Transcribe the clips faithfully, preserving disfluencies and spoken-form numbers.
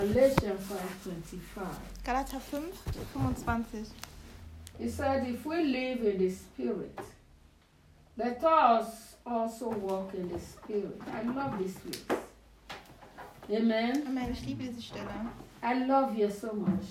Galatians five twenty-five. Galater fünf, fünfundzwanzig. He said, if we live in the Spirit, let us also walk in the Spirit. I love this place. Amen. Amen, ich liebe diese Stelle. I love you so much.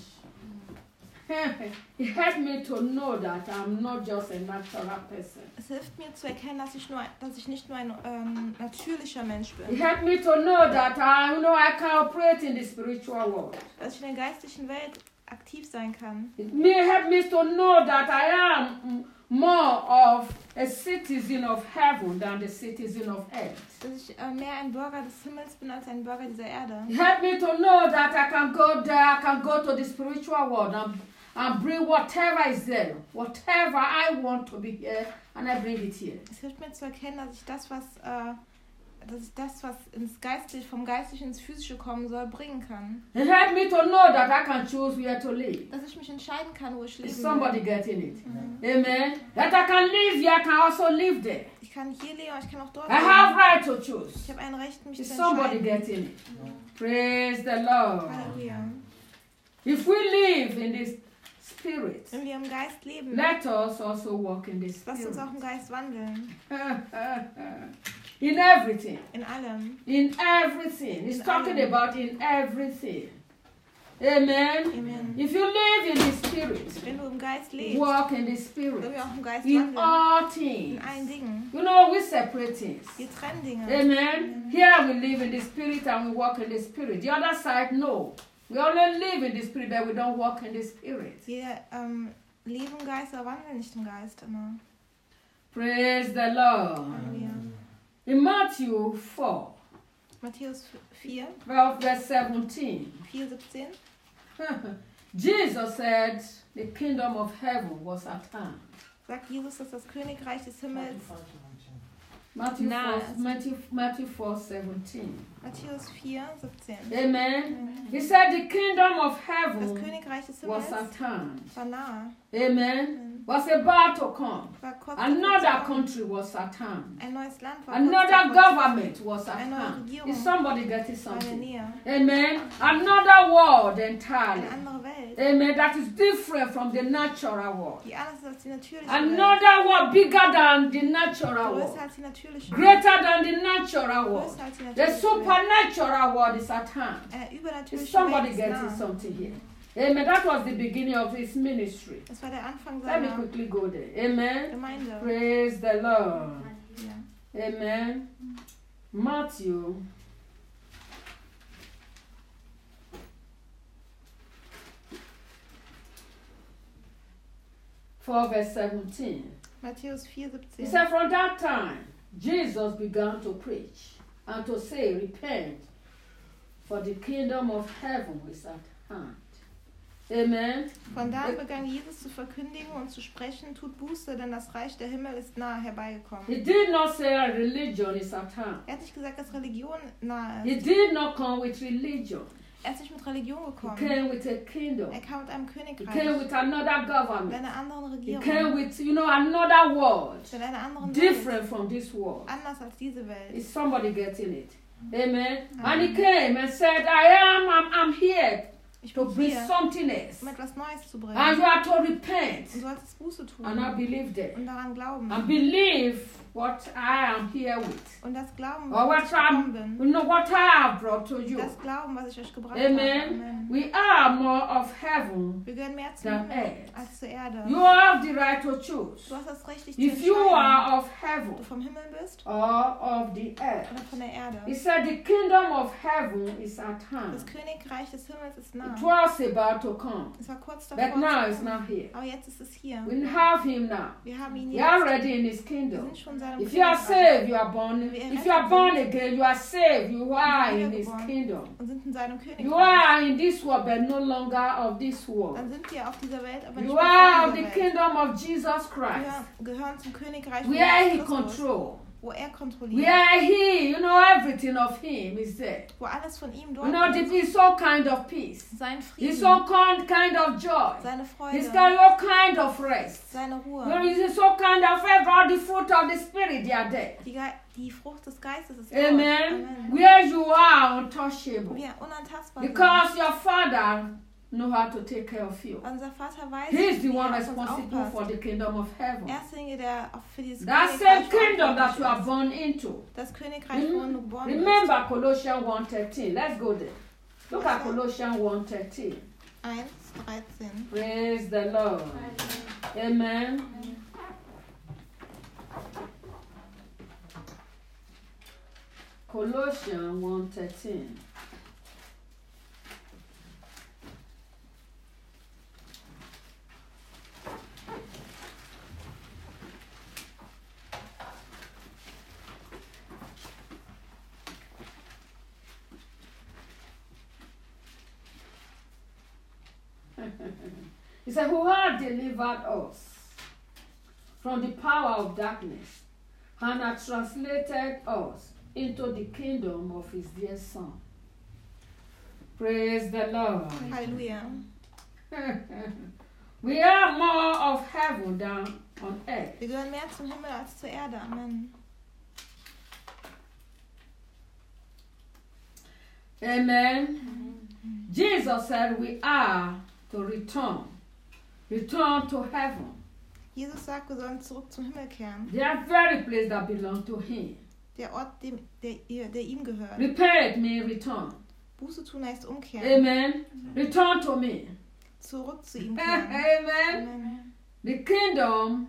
It helped me to know that I'm not just a natural person. Es hilft mir zu erkennen, dass ich, nur, dass ich nicht nur ein ähm, natürlicher Mensch bin. It helped me to know that I, you know, I can operate in the spiritual world. Dass ich in der geistlichen Welt aktiv sein kann. It helped me to know that I am more of a citizen of heaven than the citizen of earth. Dass ich äh, mehr ein Bürger des Himmels bin als ein Bürger dieser Erde. It helped me to know that I can go there, I can go to the spiritual world and, and bring whatever is there, whatever I want to be here, and I bring it here. Es hilft mir zu erkennen, dass ich das, was, äh, dass ich das, was ins Geistliche, vom Geistlichen ins Physische kommen soll, bringen kann. It helped me to know that I can choose where to live. Dass ich mich entscheiden kann, wo ich leben Is will. somebody getting it? Mhm. Amen. That I can live here, I can also live there. Ich kann hier leben, aber ich kann auch dort I have leben. right to choose. Ich habe ein Recht, mich Is zu somebody entscheiden. getting it? Praise the Lord. Halleluja. If we live in this spirit, Wenn wir im Geist leben, let us also walk in this lasst uns spirit. auch im Geist wandeln. In everything. In allem. In everything. He's In talking allem. about in everything. Amen. Amen. If you live in the spirit, Wenn du im Geist lebst, walk in the wenn spirit. wir auch im Geist In wandeln. all In things. allen Dingen. You know, we separate things. Wir trennen Dinge. Amen. Here we live in the spirit and we walk in the spirit. The other side, no. We only live in the spirit, but we don't walk in the spirit. Wir ähm, leben im Geist, aber wandeln nicht im Geist immer. Praise the Lord. Halleluja. In Matthew four, Matthäus vier, twelve, verse seventeen, vier, siebzehn. Jesus said the kingdom of heaven was at hand. Sagt Jesus, dass das Königreich des Himmels, Matthew Nah. four, Matthew, Matthew four, seventeen. Matthäus vier, siebzehn. Amen. He said the kingdom of Das heaven Königreich des was Himmels at hand. war nahe, Amen. Was about to come. war kurz davor zu Another kommen. country was at hand. Ein neues Land war kurz Another davor zu government was at Eine neue hand. Regierung Is somebody getting kommen. War in der something? Nähe. Amen. Another world entirely. Eine andere Welt, Amen. That is different from the natural world. die anders ist als die natürliche Welt. Another world bigger than the natural Größer world. als die natürliche Welt. Greater than the natural world. Größer als die The natürliche Welt. supernatural world is at hand. Äh, Is übernatürliche somebody Welt ist getting nah. something here? Amen. That was the beginning of his ministry. Das war der Anfang Let me seiner quickly go there. Amen. Gemeinde. Praise the Lord. Ja. Amen. Matthew four verse seventeen. Matthäus vier, He siebzehn. said, from that time, Jesus began to preach and to say, repent, for the kingdom of heaven is at hand. Amen. Von da an begann Jesus zu verkündigen und zu sprechen, tut Buße, denn das Reich der Himmel ist nahe herbeigekommen. He did not say religion is at hand. Er hat nicht gesagt, dass Religion nahe He ist. did not come with religion. Er ist nicht mit Religion He gekommen. came with a kingdom. Er kam mit einem He came Königreich, with another mit government. einer anderen He Regierung, came with, you know, another world. mit einer anderen Welt, Different from this world. anders als diese Welt. Is somebody getting it? Amen. And he came and said, I am, I'm, I'm here Ich to bin bring hier, something else. um etwas Neues zu bringen. And you are to repent. Und du solltest Buße tun And I believe that. und daran glauben. And believe what I am here with. Und das Glauben, Or was what ich gekommen I'm, bin. you know, what I have brought to you. Das Glauben, was ich euch gebracht Amen. habe. Amen. We are more of heaven. Wir gehören mehr zum Than Himmel earth. als zur Erde. You have the right to choose. Du hast das Recht, dich zu If you entscheiden, are of ob heaven du vom Himmel bist or of the earth. oder von der Erde. He said the kingdom of heaven is at Das hand. Königreich des Himmels ist nah. It was about to come. Es war kurz But davor now zu it's kommen. not here. Aber jetzt ist es hier. We have him now. Wir haben ihn We jetzt. are already in his Wir kingdom. sind schon in seinem If you are Königreich saved, you are born. If you are born again, you are saved. You are in his kingdom. und sind in seinem You Königreich. are in this world, but no longer of this world. Dann sind wir auf dieser Welt, aber nicht You mehr are von of the dieser Welt. kingdom of Jesus Wir Christ. gehören zum Königreich Where he Jesus Christus, control. wo er kontrolliert, Where he, you know, everything of him is there. wo alles von ihm You dort know, ist. it's all kind of peace. Sein It's Frieden, all kind, kind of joy. seine It's Freude, got all kind of rest. seine You know, Ruhe. it's all kind of favor. All the fruit of the spirit, they are there. Die, Ge Die Frucht des Geistes ist Amen. Amen. Where you are untouchable. Wir unantastbar sind. Because your Father knows how to take care of you. Unser Vater weiß, He's the wie one er auf uns responsible aufpasst. for the kingdom of heaven. Er ist derjenige, der auch für dieses That same Königreich kingdom that you are verantwortlich born into. ist. Das Königreich, worin du geboren bist. Remember Colossians one thirteen. Let's go there. Look at Colossians one thirteen. eins dreizehn. Praise the Lord. Amen. Colossians one thirteen. He said, who had delivered us from the power of darkness and had translated us into the kingdom of his dear Son. Praise the Lord. Halleluja. We are more of heaven than on earth. Wir gehören mehr zum Himmel als zur Erde. Amen. Amen. Jesus said we are to return. Return to heaven. Jesus sagt, wir sollen zurück zum Himmel kehren. The very place that belongs to him. Der Ort, dem, der, ihr- der ihm gehört. Repent me, return. Buße tun heißt umkehren. Amen. Return to me. Zurück zu ihm kehren. Amen. Amen. The kingdom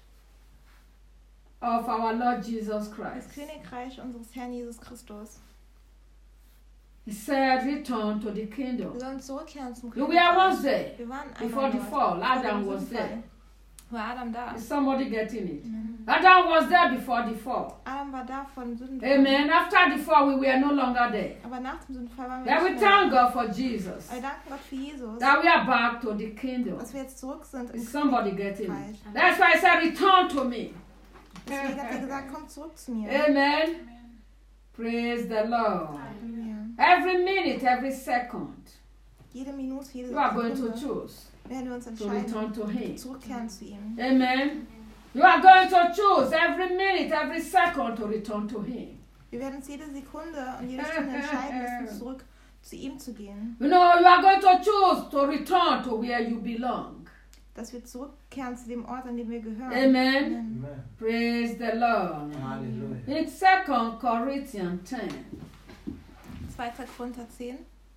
of our Lord Jesus Das Christ. Königreich unseres Herrn Jesus Christus. He said, return to the Wir kingdom. sollen zurückkehren zum You were once Königreich. there Wir waren before einmal the dort. fall. Vor Adam dem was Sündenfall. there. War Adam da? Is somebody getting it? Amen. Adam was there before the fall. Adam war da vor dem Sündenfall. Amen. After the fall, we were no longer there. Aber nach dem Sündenfall waren wir Then we nicht mehr. thank God for Jesus. Aber wir danken Gott für Jesus, That we are back to the kingdom. dass wir jetzt zurück sind im Is somebody getting Königreich. it? That's why I said, return to me. Deswegen hat er gesagt, komm zurück zu mir. Amen. Praise the Lord. Halleluja. Every minute, every second, Jede Minute, jede you are going to Sekunde choose werden wir uns to entscheiden, return to Him. zurückkehren zu ihm. Amen. You are going to choose every minute, every second to return to Him. Wir werden uns jede Sekunde und jede Stunde entscheiden müssen, zurück zu ihm zu gehen. You know, you are going to choose to return to where you belong. Dass wir zurückkehren zu dem Ort, an dem wir gehören. Amen. Amen. Amen. Praise the Lord. Hallelujah. In Second Corinthians ten, zweiter Korinther zehn.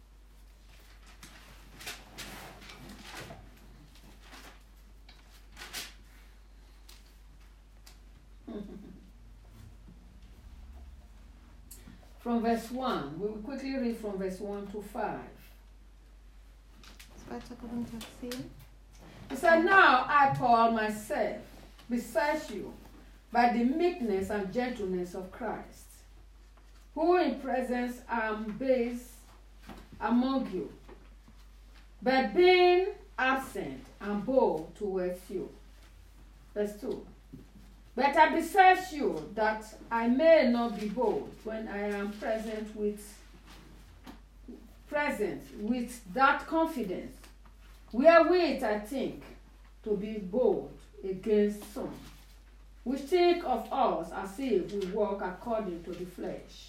from verse one, we will quickly read from verse one to five. zweiter Korinther zehn. He said, now I, Paul, myself, beseech you by the meekness and gentleness of Christ, who in presence am base among you, but being absent and bold towards you. Verse two. But I beseech you that I may not be bold when I am present with present with that confidence wherewith I think to be bold against some, which think of us as if we walk according to the flesh.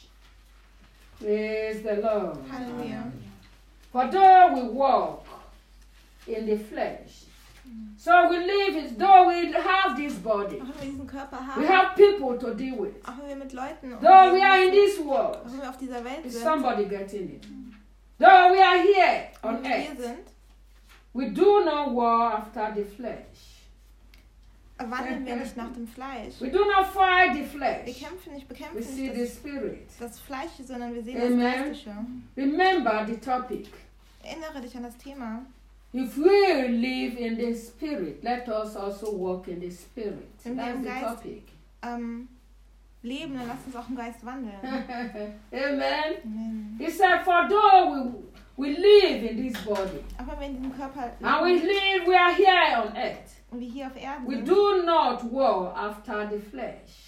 Praise the Lord. Halleluja. For though we walk in the flesh, so we live it, though we have this body, Auch wenn wir diesen Körper we haben, have people to deal with. auch wenn wir mit Leuten Though we umgehen are in müssen, this auch world, wenn wir auf dieser Welt is sind, somebody getting it? Though we are here wenn on wir hier earth, sind, we do not war after the flesh. wandeln wir nicht nach dem Fleisch. We do not fight the Wir flesh. kämpfen nicht, We bekämpfen see nicht the das, spirit. das Fleisch, sondern wir sehen Amen. das Geistliche. Remember the topic. Erinnere dich an das Thema. If we live in the spirit, let us also walk in the spirit. Wenn wir That's im the Geist topic. ähm, leben, dann lass uns auch im Geist wandeln. Amen. Amen. He said, for though we, we live in this body, Auch wenn wir in diesem Körper and we leben live, we are here on earth, und wir hier auf Erden we sind, do not war after the flesh.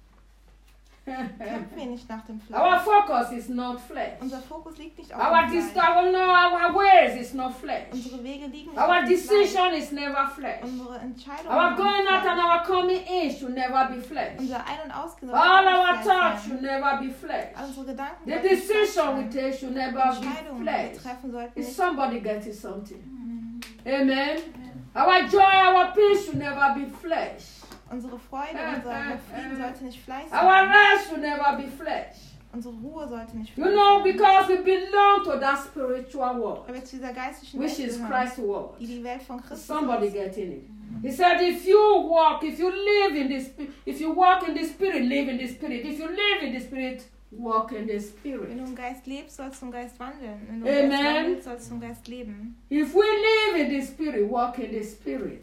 kämpfen wir nicht nach dem Our Fleisch. focus is not flesh. Unser Fokus liegt nicht auf Our dem dist- Fleisch. our, no, our ways is not not flesh. Unsere Wege liegen nicht Our auf dem Fleisch. decision is never flesh. Unsere Entscheidungen Our sind going nicht out and Fleisch. our coming in should never be flesh. Unser Ein- und Ausgehen soll All nicht our Fleisch thoughts sein. should never be flesh. All unsere Gedanken The sollten nicht Fleisch decision we sein. take should Die never be Entscheidungen, die flesh. wir treffen sollten Is nicht. somebody getting something? Amen. Our joy, our peace should never be flesh. Unsere Freude, unser Frieden sollte nicht Fleisch Our sein. rest should never be flesh. Unsere Ruhe sollte nicht You Fleisch know, sein. because we belong to that spiritual world, Weil wir zu dieser geistlichen which Welt is gehören, Christ's world. die die Welt von Christus Somebody ist. getting it. He said, if you walk, if you live in the spirit, if you walk in the spirit, live in the spirit. If you live in the spirit, walk in the Wenn spirit. du im Geist lebst, sollst du im Geist wandeln. Wenn du im Geist Amen. wandelst, sollst du im Geist leben. If we live in the spirit, walk in the spirit.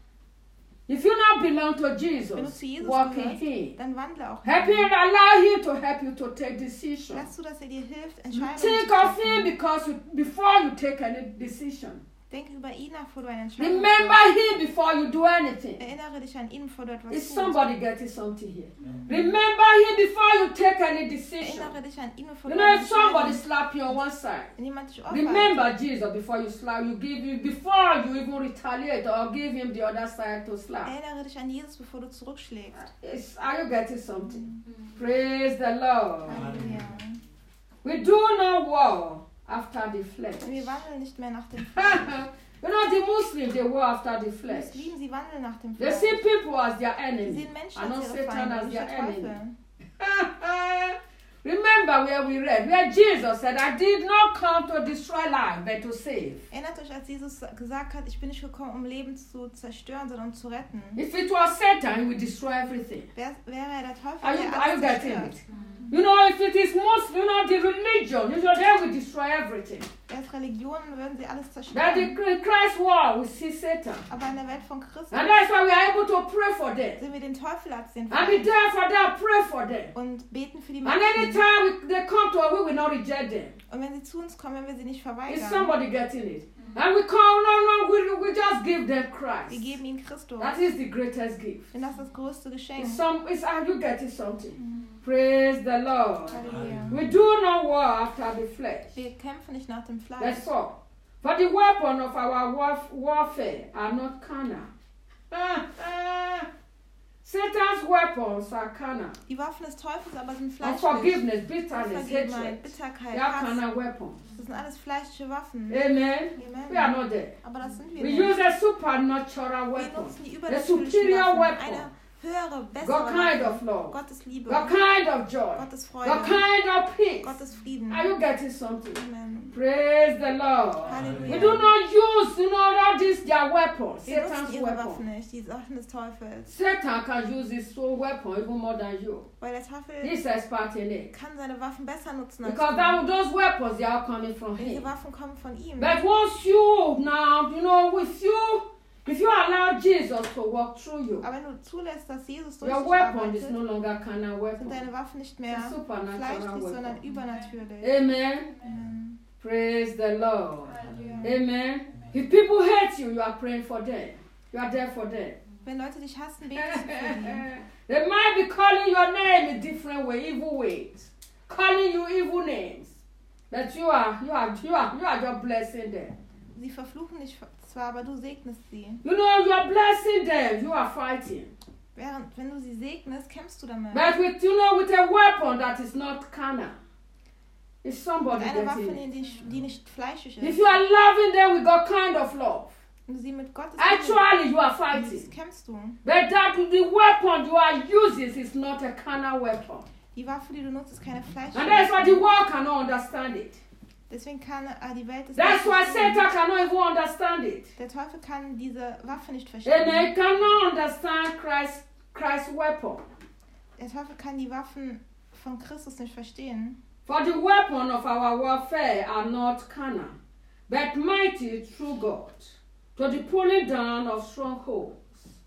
If you not belong to Wenn du Jesus, zu Jesus walk in gehörst, Him. dann wandle auch. Help mit ihm. Him, allow Him to help you to take decisions. Lass du, dass er dir hilft, Entscheidungen Think zu of Him treffen. because you, before you take any decision. Denke über ihn nach, bevor du eine Entscheidung Remember triffst. Him bevor you do anything. Erinnere dich an ihn, bevor du etwas Is tust. somebody getting something here? Remember Him before you take any decision. Erinnere dich an ihn, bevor You du know, eine if somebody Entscheidung slap you on one side, Wenn jemand dich ohrfeigt, remember Jesus before you slap. You give you before you even retaliate or give him the other side to slap. erinnere dich an Jesus, bevor du zurückschlägst. Is, are you getting something? Praise the Lord. Halleluja. We do not war after the flesh. Wir wandeln nicht mehr nach dem Fleisch. You know, the Muslims, they war after the Die flesh. Muslimen, sie wandeln nach dem They Fleisch. see people as their Sie enemy. sehen Menschen and als not ihre Satan Feinde, as nicht their der enemy. Teufel. Remember where we read, where Jesus said, I did not come to destroy life, but to save. Erinnert euch, als Jesus gesagt hat, ich bin nicht gekommen, um Leben zu zerstören, sondern um zu retten. If it was Satan, he would destroy everything. Wer, wäre er der Teufel, Are you, der are you alles getting zerstört? it? You know, if it is Muslim, you know, the religion, you know, they will destroy everything. Wäre es Religionen, würden sie alles But zerstören. the Christ war, we see Satan. Aber in der Welt von Christus And that's why we are able to pray for them. sind wir den Teufel als den And be Feind there for them, pray for them. und beten für die And Menschen. anytime we, they come to us, we will not reject them. Und wenn sie zu uns kommen, wenn wir sie nicht Is verweigern, somebody getting it? And we come, no, no, we, we just give them wir Christ. geben ihnen Christus. That is the greatest gift. Denn das ist das größte Geschenk. It's some, it's, are you getting something? Praise the Lord. Halleluja. We do not war after the flesh. Wir kämpfen nicht nach dem Fleisch. That's all. For the weapon of our warf- warfare are not carnal. Ah, ah. Satan's weapons are carnal. Die Waffen des Teufels aber sind fleischlich. Unforgiveness, bitterness, Unvergebenheit, hatred. Bitterkeit, They are Hass. carnal weapons. Das sind alles fleischliche Waffen. Amen. We are Amen. not there. Aber das sind wir We nicht. use a supernatural Wir weapon. nutzen die A übernatürlichen superior Waffen. weapon. Eine höhere, bessere God kind Waffe. of love. Gottes Liebe. God kind of joy. Gottes God Freude. kind of peace. Gottes Frieden. Are you getting something? Amen. Praise the Lord. Halleluja. We do not use, you know, all these their weapons. Wir nutzen Satan's ihre weapon. Waffen nicht, die Waffen des Teufels. Satan can use his own weapon even more than you. Weil der Teufel He's expert in it. kann seine Waffen besser nutzen als Because du. that, those weapons, they are coming from Diese him. Waffen kommen von ihm. But once you now, you know, with you, if you allow Jesus to walk through you, Aber wenn du zulässt, dass Jesus durch your dich weapon is arbeitet, no longer carnal sind weapon. deine Waffen nicht It's mehr a supernatural fleischlich, sondern weapon. übernatürlich. Amen. Amen. Praise the Lord. Halleluja. Amen. If people hate you, you are praying for them. You are there for them. Wenn Leute dich hassen, betest du für die. They might be calling your name in different way, evil ways, calling you evil names. But you are, you are, you are, you are just blessing them. Sie verfluchen dich zwar, aber du segnest sie. You know, you are blessing them. You are fighting. Während, wenn du sie segnest, kämpfst du damit. But with, you know, with a weapon that is not carnal. Is somebody Mit einer Waffe, getting die, it? die nicht fleischlich If ist. you are loving them with God kind of love, Wenn du sie mit Gottes actually you are Liebe fighting. liebst, kämpfst du. But that the weapon you are using is not a carnal weapon. Die Waffe, die du nutzt, ist keine fleischliche And that's why the Waffe. world cannot understand it. Deswegen kann äh, die Welt es That's nicht why verstehen. Satan cannot even understand it. Der Teufel kann diese Waffe nicht And verstehen. he cannot understand Christ, Christ's weapon. Der Teufel kann die Waffen von Christus nicht verstehen. For the weapon of our warfare are not carnal, but mighty through God, to the pulling down of strongholds.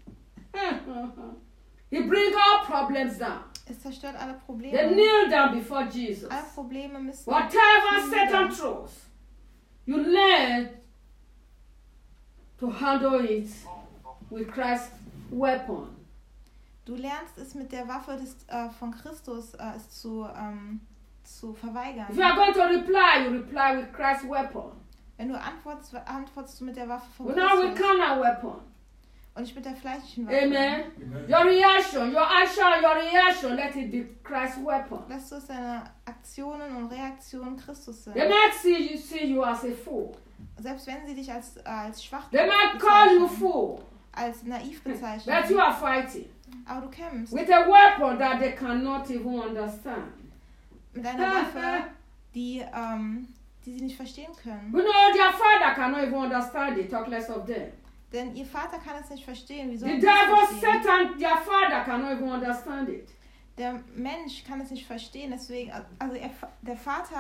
He brings all problems down. Es zerstört alle They Probleme. kneel down before Jesus. Alle Probleme müssen Whatever Satan throws, you learn to handle it with Christ's weapon. Du lernst es mit der Waffe des, äh, von Christus äh, es zu, ähm, zu verweigern. If you are going to reply, you reply with Christ's weapon. Wenn du antwortest, antwortest du mit der Waffe von Well, now with Christus carnal weapon. und nicht mit der fleischlichen Waffe. Amen. Your reaction, your action, your reaction, let it be Christ's weapon. Lass du es deine Aktionen und Reaktionen Christus sind. They might see you, see you as a fool. Selbst wenn sie dich als, äh, als schwach They might call you bezeichnen, fool. als naiv But you bezeichnen, are fighting aber du kämpfst with a weapon that they cannot even understand. mit einer Waffe, die, ähm, die sie nicht verstehen können. You know, their father cannot even understand it, talk less of them. Denn ihr Vater kann es nicht verstehen. Wie The sollen sie es devil, verstehen? Satan, their father cannot even understand it. Der Mensch kann es nicht verstehen, deswegen, also er, der Vater,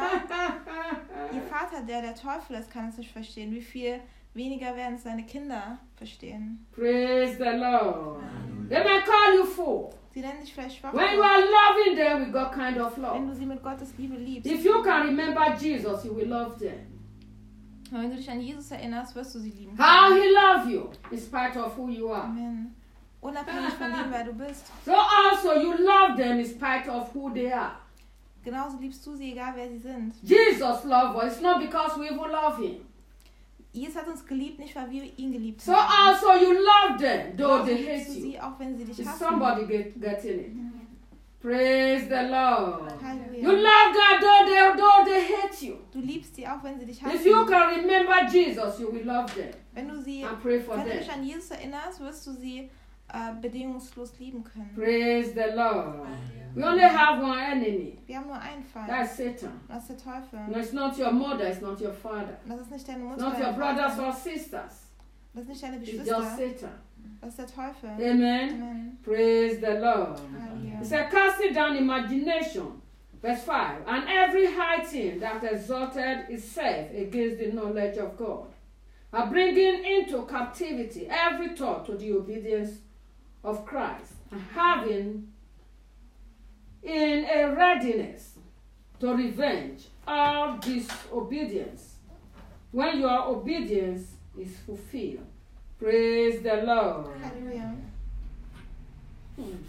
ihr Vater, der der Teufel ist, kann es nicht verstehen. Wie viel weniger werden es seine Kinder verstehen? Praise the Lord. They may call you fool. Sie nennen dich vielleicht schwach, When you are loving them with God kind of wenn love. du sie mit Gottes Liebe liebst. If you can remember Jesus, you will love them. Und wenn du dich an Jesus erinnerst, wirst du sie lieben. How he loved you in spite of who you are. Amen. Unabhängig von dem, wer du bist. So also you love them in spite of who they are. Genauso liebst du sie, egal wer sie sind. Jesus loved us. It's not because we even love him. Jesus hat uns geliebt, nicht weil wir ihn geliebt So haben. also you love them, though Genauso they liebst hate du you. sie, auch wenn sie dich Is hassen. somebody get, getting it? Praise the Lord. You Halleluja. love them though they, though they hate you. Du liebst sie, auch wenn sie dich If you hassen. can remember Jesus, you will love them Wenn du sie, and pray for wenn du them. dich an Jesus erinnerst, wirst du sie äh, bedingungslos lieben können. Praise the Lord. We only have one enemy. Wir haben nur einen Feind. That's Satan. Das ist der Teufel. No, it's not your mother, it's not your father. Und das ist nicht deine It's Mutter, not your dein brothers Vater. or sisters. Das ist nicht deine It's just Geschwister. Satan. Das ist der Teufel. Amen. Amen. Praise the Lord. Halleluja. It says, casting down imagination. Verse five. And every high thing that exalted itself against the knowledge of God. And bringing into captivity every thought to the obedience of Christ. And having in a readiness to revenge all disobedience when your obedience is fulfilled. Praise the Lord. Halleluja. Hmm.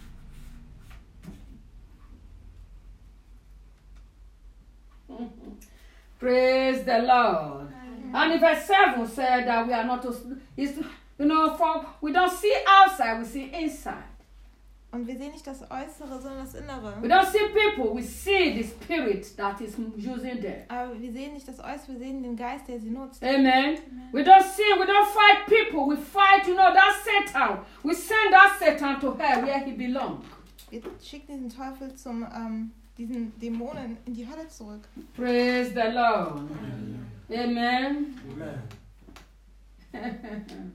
Praise the Lord. And in verse seven said that we are not to, it's, you know, for we don't see outside, we see inside. Und wir sehen nicht das Äußere, sondern das Innere. We don't see people, we see the spirit that is using them. Aber wir sehen nicht das Äußere, wir sehen den Geist, der sie nutzt. Amen. We don't see, we don't fight people, we fight, you know, that Satan. We send that Satan to hell where he belongs. Wir schicken diesen Teufel zum, ähm, diesen Dämonen in die Hölle zurück. Praise the Lord. Amen. Amen.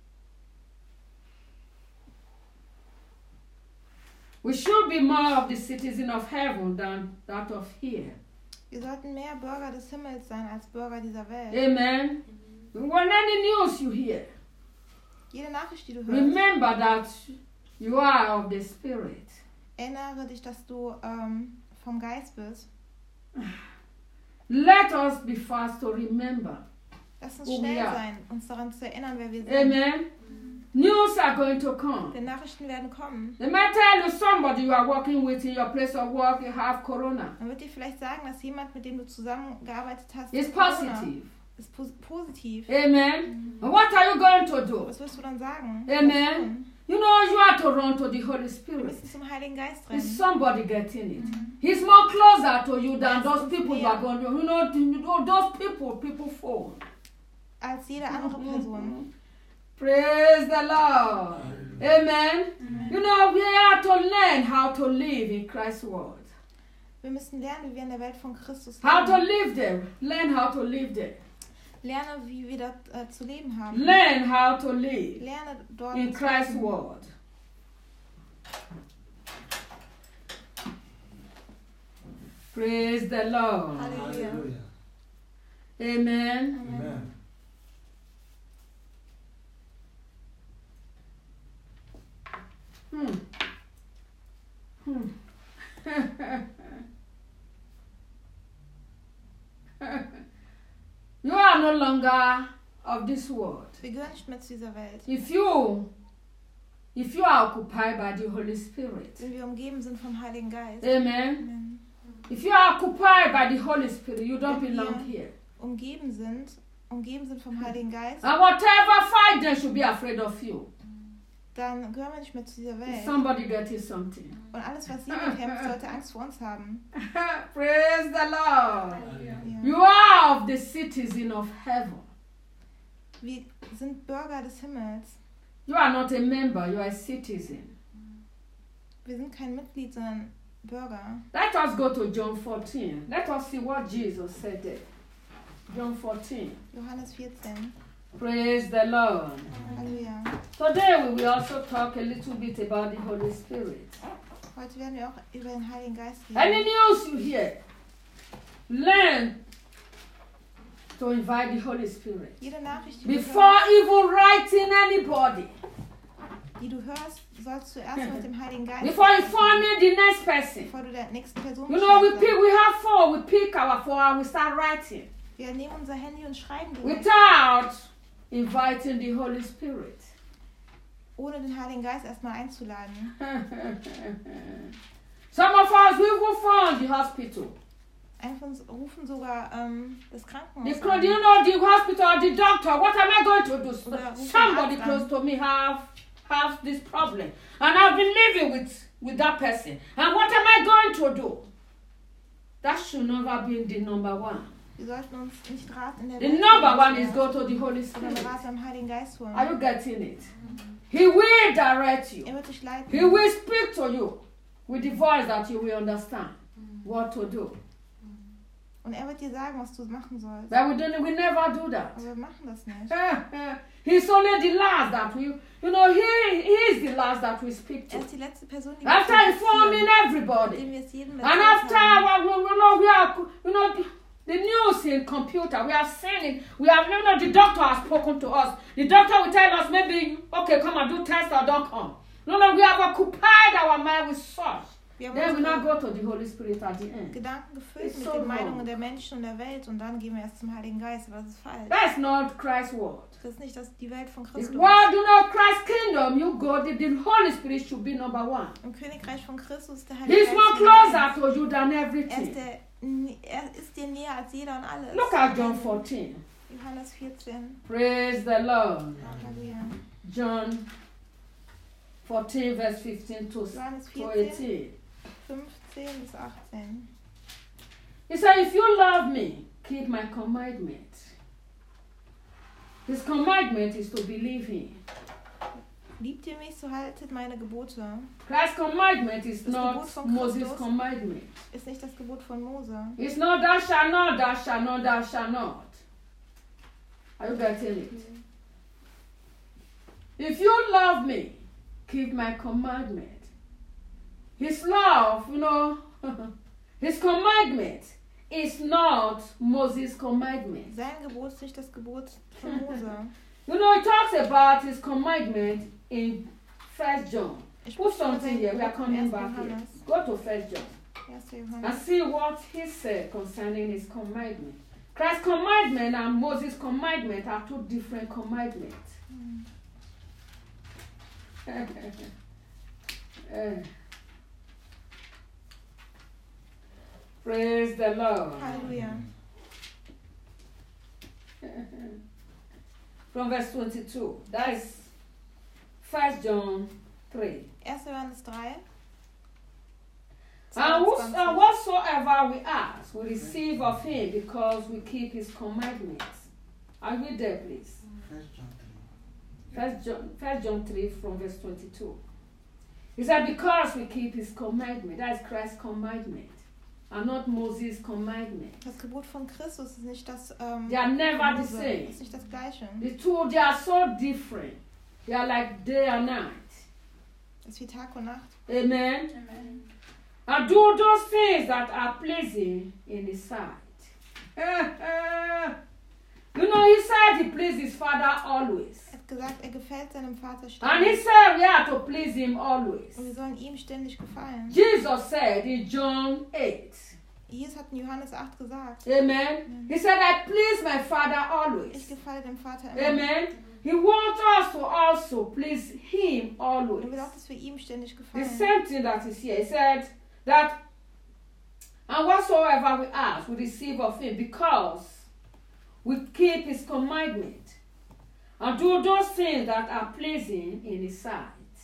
We should be more of the citizen of heaven than that of here. Wir sollten mehr Bürger des Himmels sein als Bürger dieser Welt. Amen. When any news you hear, Jede Nachricht, die du hörst, remember that you are of the Spirit. erinnere dich, dass du ähm, vom Geist bist. Let us be fast to remember. Lass uns Wo schnell wir- sein, uns daran zu erinnern, wer wir sind. Amen. News are going to come. Denn Nachrichten werden kommen. They might tell you somebody you are working with in your place of work, you have corona. Man wird dir vielleicht sagen, dass jemand, mit dem du zusammengearbeitet hast, It's Corona positive. ist pos positiv. Amen. And what are you going to do? Was wirst du dann sagen? Amen. You know you have to run to the Holy Wir Spirit. müssen zum Heiligen Geist Is rennen. somebody getting it? He's more closer to you than those people you are going to. You know, you know those people, people fall. Als jede andere Person. Praise the Lord. Amen. You know, we have to learn how to live in Christ's word. Wir müssen lernen, wie wir in der Welt von Christus How to leben. live there. Learn how to live there. Lerne, wie wir dort äh, zu leben haben. Learn how to live Lerne dort in zu Christ's leben. word. Praise the Lord. Halleluja. Amen. Amen. Hmm. Hmm. You are no longer of this world. Wir gehören nicht mehr zu dieser Welt. If you, if you are occupied by the Holy Spirit, Wenn wir umgeben sind vom Heiligen Geist. amen. Amen. If you are occupied by the Holy Spirit, you don't belong here. Umgeben sind umgeben sind vom Heiligen Geist, And whatever fight them should be afraid of you. dann gehören wir nicht mehr zu dieser Is Welt. somebody getting something? Und alles, was sie bekämpft, sollte Angst vor uns haben. Praise the Lord. Ja. You are of the citizen of heaven. Wir sind Bürger des Himmels. You are not a member, you are a citizen. Wir sind kein Mitglied, sondern Bürger. Let us go to John fourteen. Let us see what Jesus said there. John fourteen. Johannes vierzehn. Praise the Lord. Halleluja. Today we will also talk a little bit about the Holy Spirit. Heute werden wir auch über den Heiligen Geist Any reden. news you hear, learn to invite the Holy Spirit. Jede Nachricht, die du, Before hörst, even writing anybody, die du hörst, sollst du erst mit dem Heiligen Geist before sprechen, informing the next person. bevor du der nächsten Person You know, we Bescheid pick, sagst. we have four, we pick our four and we start writing Wir nehmen unser Handy und schreiben direkt, without inviting the Holy Spirit. ohne den Heiligen Geist erstmal einzuladen. Some of us, we will phone the hospital. Einige von uns rufen sogar ähm, das The, Krankenhaus cl- an. you know, the hospital, the doctor, what am I going to do? Oder rufen Somebody den Arzt close an. to me have, have this problem. And I've been living with, with that person. And what am I going to do? That should never be the number one. Wir sollten uns nicht raten in der The Welt number holen, one is go to the Holy sondern Spirit. Rat am Heiligen Geist holen. Are you getting it? He will direct you. Er wird dich leiten. He will speak to you with the voice that you will understand what to do. Und er wird dir sagen, was du machen sollst. But we don't, we never do that. Aber wir machen das nicht. He's only the last that we, you know, he, he is the last that we speak Er to. ist die letzte Person, die After wir informing kontaktieren, everybody. indem wir es jedem And erzählt after, haben. well, you know, we are, you know, the, the news in computer, we have seen it. We have, you know, the doctor has spoken to us. The doctor will tell us maybe, okay, come and do test or don't come. No, no, we have occupied our mind with such. Wir haben Then we now unsere go to the Holy Spirit at the end. Gedanken gefüllt It's mit so den wrong. Meinungen der Menschen und der Welt und dann gehen wir erst zum Heiligen Geist. Aber das ist falsch. That's not Christ's word. Das ist nicht das, die Welt von It's Christus. well, you know, Christ's kingdom, you go, the, the Holy Spirit should be number one. Im Königreich von Christus ist der Heilige He's Geist. more die Nummer closer eins. to you than Er ist, everything. der, er ist dir näher als jeder und alles. Look at John fourteen. Johannes vierzehn. Praise the Lord. Halleluja. John fourteen, verse fifteen to Johannes to vierzehn, eighteen. fünfzehn bis achtzehn. He said, if you love me, keep my commandment. His commandment is to believe him. Liebt ihr mich, so haltet meine Gebote. Christ's commandment is Das not Gebot von Moses' Christus. commandment. Ist nicht das Gebot von Mose. It's not thou shalt not, thou shalt not, thou shalt not. Are you getting it? If you love me, keep my commandment. His love, you know, his commandment is not Moses' commandment. Sein Gebot ist nicht das Gebot von Mose. You know, he talks about his commandment in First John. Ich Put spreche über something sein here. We are Gebot im coming ersten back here. Johannes. Go to First John erster and Johannes. see what he said concerning his commandment. Christ's commandment and Moses' commandment are two different commandments. Eh. Praise the Lord. Halleluja. From verse twenty-two. That is First John three. erster Johannes drei. And whos- uh, zweiundzwanzig. whatsoever we ask, we receive of him because we keep his commandments. Are we there, please? First John three. First John, First John three from verse twenty-two. He said, because we keep his commandment, that is Christ's commandment, and not Moses' commandment. Das Gebot von Christus ist nicht das, ähm, They are never von the Mose. same. Ist nicht das Gleiche. The two, they are so different. They are like day and night. Das ist wie Tag und Nacht. Amen. And do those things that are pleasing in his sight. You know, he said he pleased his father always. Er hat gesagt, er gefällt seinem Vater And he ständig. said we are to please him always. Und wir sollen ihm ständig gefallen. Jesus said in John eight. Jesus hat in Johannes acht gesagt, Amen. He said, I please my father ich always. gefalle dem Vater immer. Amen. He wants us to also please him Er always. will auch, dass wir ihm ständig The gefallen. same thing that is here. He said that, and whatsoever we ask, we receive of him because will keep his commandment and do those things that are pleasing in his sight.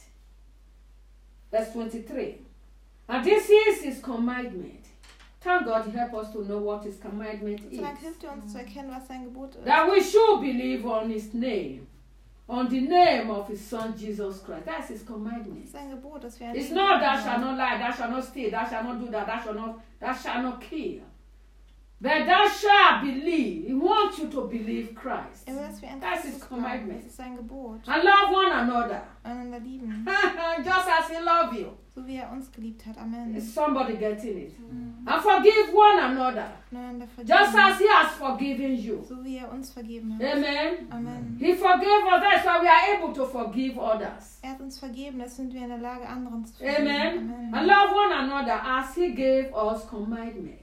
Verse twenty-three. And this is his commandment. Thank God he help us to know what his commandment is. Solange hilft er uns zu erkennen, was sein Gebot ist. That we should believe on his name, on the name of his son Jesus Christ. That's his Das commandment. ist sein Gebot, dass wir an It's ihn not glauben thou shalt sollen. not lie, thou shalt not steal, thou shalt not do that, thou shalt not, thou shalt not kill. But thou shalt believe. He wants you to believe Christ. Er will, dass wir an That's Christus his glauben. commandment. Das ist sein Gebot. And love one another. Einander lieben. Just as he loved you. So wie er uns geliebt hat. Amen. Is somebody getting it? Mhm. And forgive one another. Einander Just vergeben. as he has forgiven you. So wie er uns vergeben hat. Amen. Amen. He forgave us. That's why we are able to forgive others. Er hat uns vergeben, das sind wir in der Lage, anderen zu vergeben. Amen. Amen. And love one another as he gave us commandment.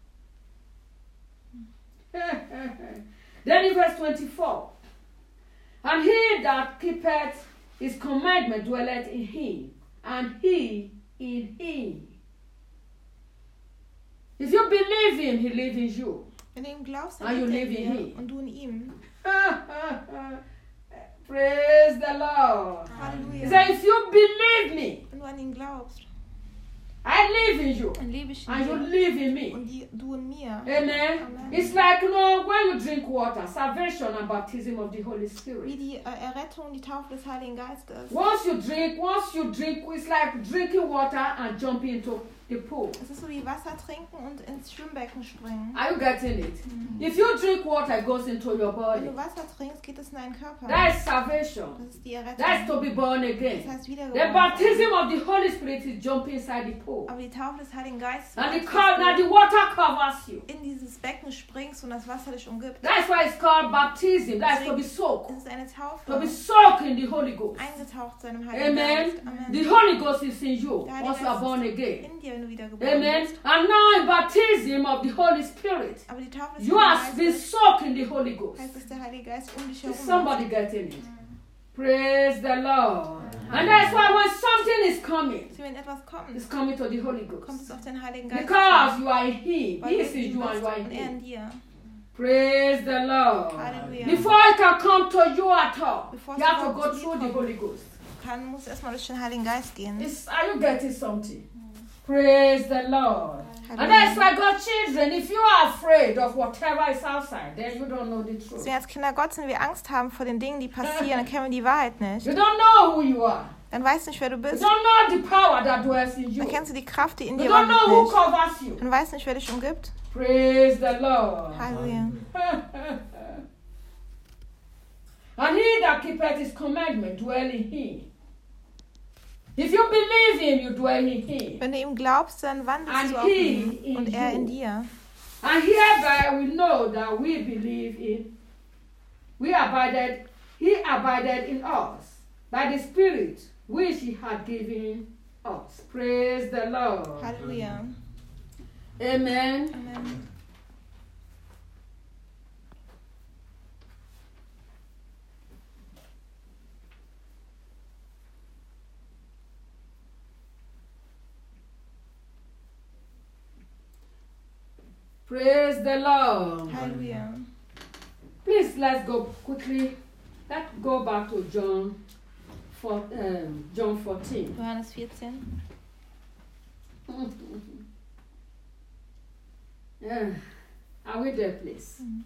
Then in verse twenty-four. And he that keepeth his commandment dwelleth in him, and he in him. If you believe him, he lives in you. Wenn du ihm glaubst, And dann you lebt er live in in him. dir und du in ihm. Praise the Lord. He Halleluja. said, if you believe me, Wenn du an ihn glaubst, I live in you, dann lebe ich in and you dir live in me. und die, du in mir. Amen. Amen. It's like, you know, when you drink water, salvation and baptism of the Holy Wie Spirit. die äh, Errettung, die Taufe des Heiligen Geistes. Once you drink, once you drink, it's like drinking water and jumping into the pool. Es ist so wie Wasser trinken und ins Schwimmbecken springen. Are you getting it? Mhm. If you drink water, it goes into your Wenn body. du Wasser trinkst, geht es in deinen Körper. That is salvation. Das ist die Errettung. That's to be born Das again. heißt The wiedergeboren. baptism of the Holy Spirit is jumping inside the pool. Aber die Taufe des Heiligen Geistes, And the, ist, co- now dass the water covers you. du in dieses Becken springst und das Wasser dich umgibt. That's why it's called baptism. That's to be soaked. Es ist eine Taufe. To be soaked in the Holy Ghost. Eingetaucht zu einem Heiligen Amen. Geist. Amen. The Holy Ghost is in you Der Heilige once you are Geist born ist again. in dir, wenn du wiedergeboren Amen. bist. And now in baptism of the Holy Spirit, Aber die Taufe des you have Heiligen been Geistes soaked in the Holy Ghost. heißt, dass der Heilige Geist um dich Is herum ist. somebody getting it? Praise the Lord. And that's why when something is coming, So, wenn etwas kommt, it's coming to the Holy kommt Ghost. es auf den Heiligen Geist. Because you are in Him. Weil He du is in in ihm you and bist you are in und er in Him. dir. Praise the Lord. Halleluja. Before it can come to you at all, Bevor you es have to überhaupt go zu dir through the kommt. Holy Ghost. Kann, muss erstmal durch den Heiligen Geist gehen. Is, are you getting something? Praise the Lord. And that's why God's children, if you are afraid of whatever is outside, then you don't know the truth. Deswegen als Kinder Gottes, wenn wir Angst haben vor den Dingen, die passieren, dann kennen wir die Wahrheit nicht. You don't know who you are. Dann weißt du nicht, wer du You bist. don't know the power that dwells in you. Dann kennst du die Kraft, die in You dir don't know who wandelt nicht. covers you. Dann weißt du nicht, wer dich umgibt. Praise the Lord. Halleluja. And he that keepeth his commandment dwell in him. If you believe him, you dwell in him. Wenn du ihm glaubst, dann wandelst And du auf he ihm in und er you. in dir. And hereby we know that we believe in, we abided, he abided in us by the Spirit which he had given us. Praise the Lord. Halleluja. Amen. Amen. Praise the Lord. Halleluja. Please let's go quickly. Let's go back to John, for, um, John fourteen. Johannes vierzehn. Yeah. Are we there, please? Mhm.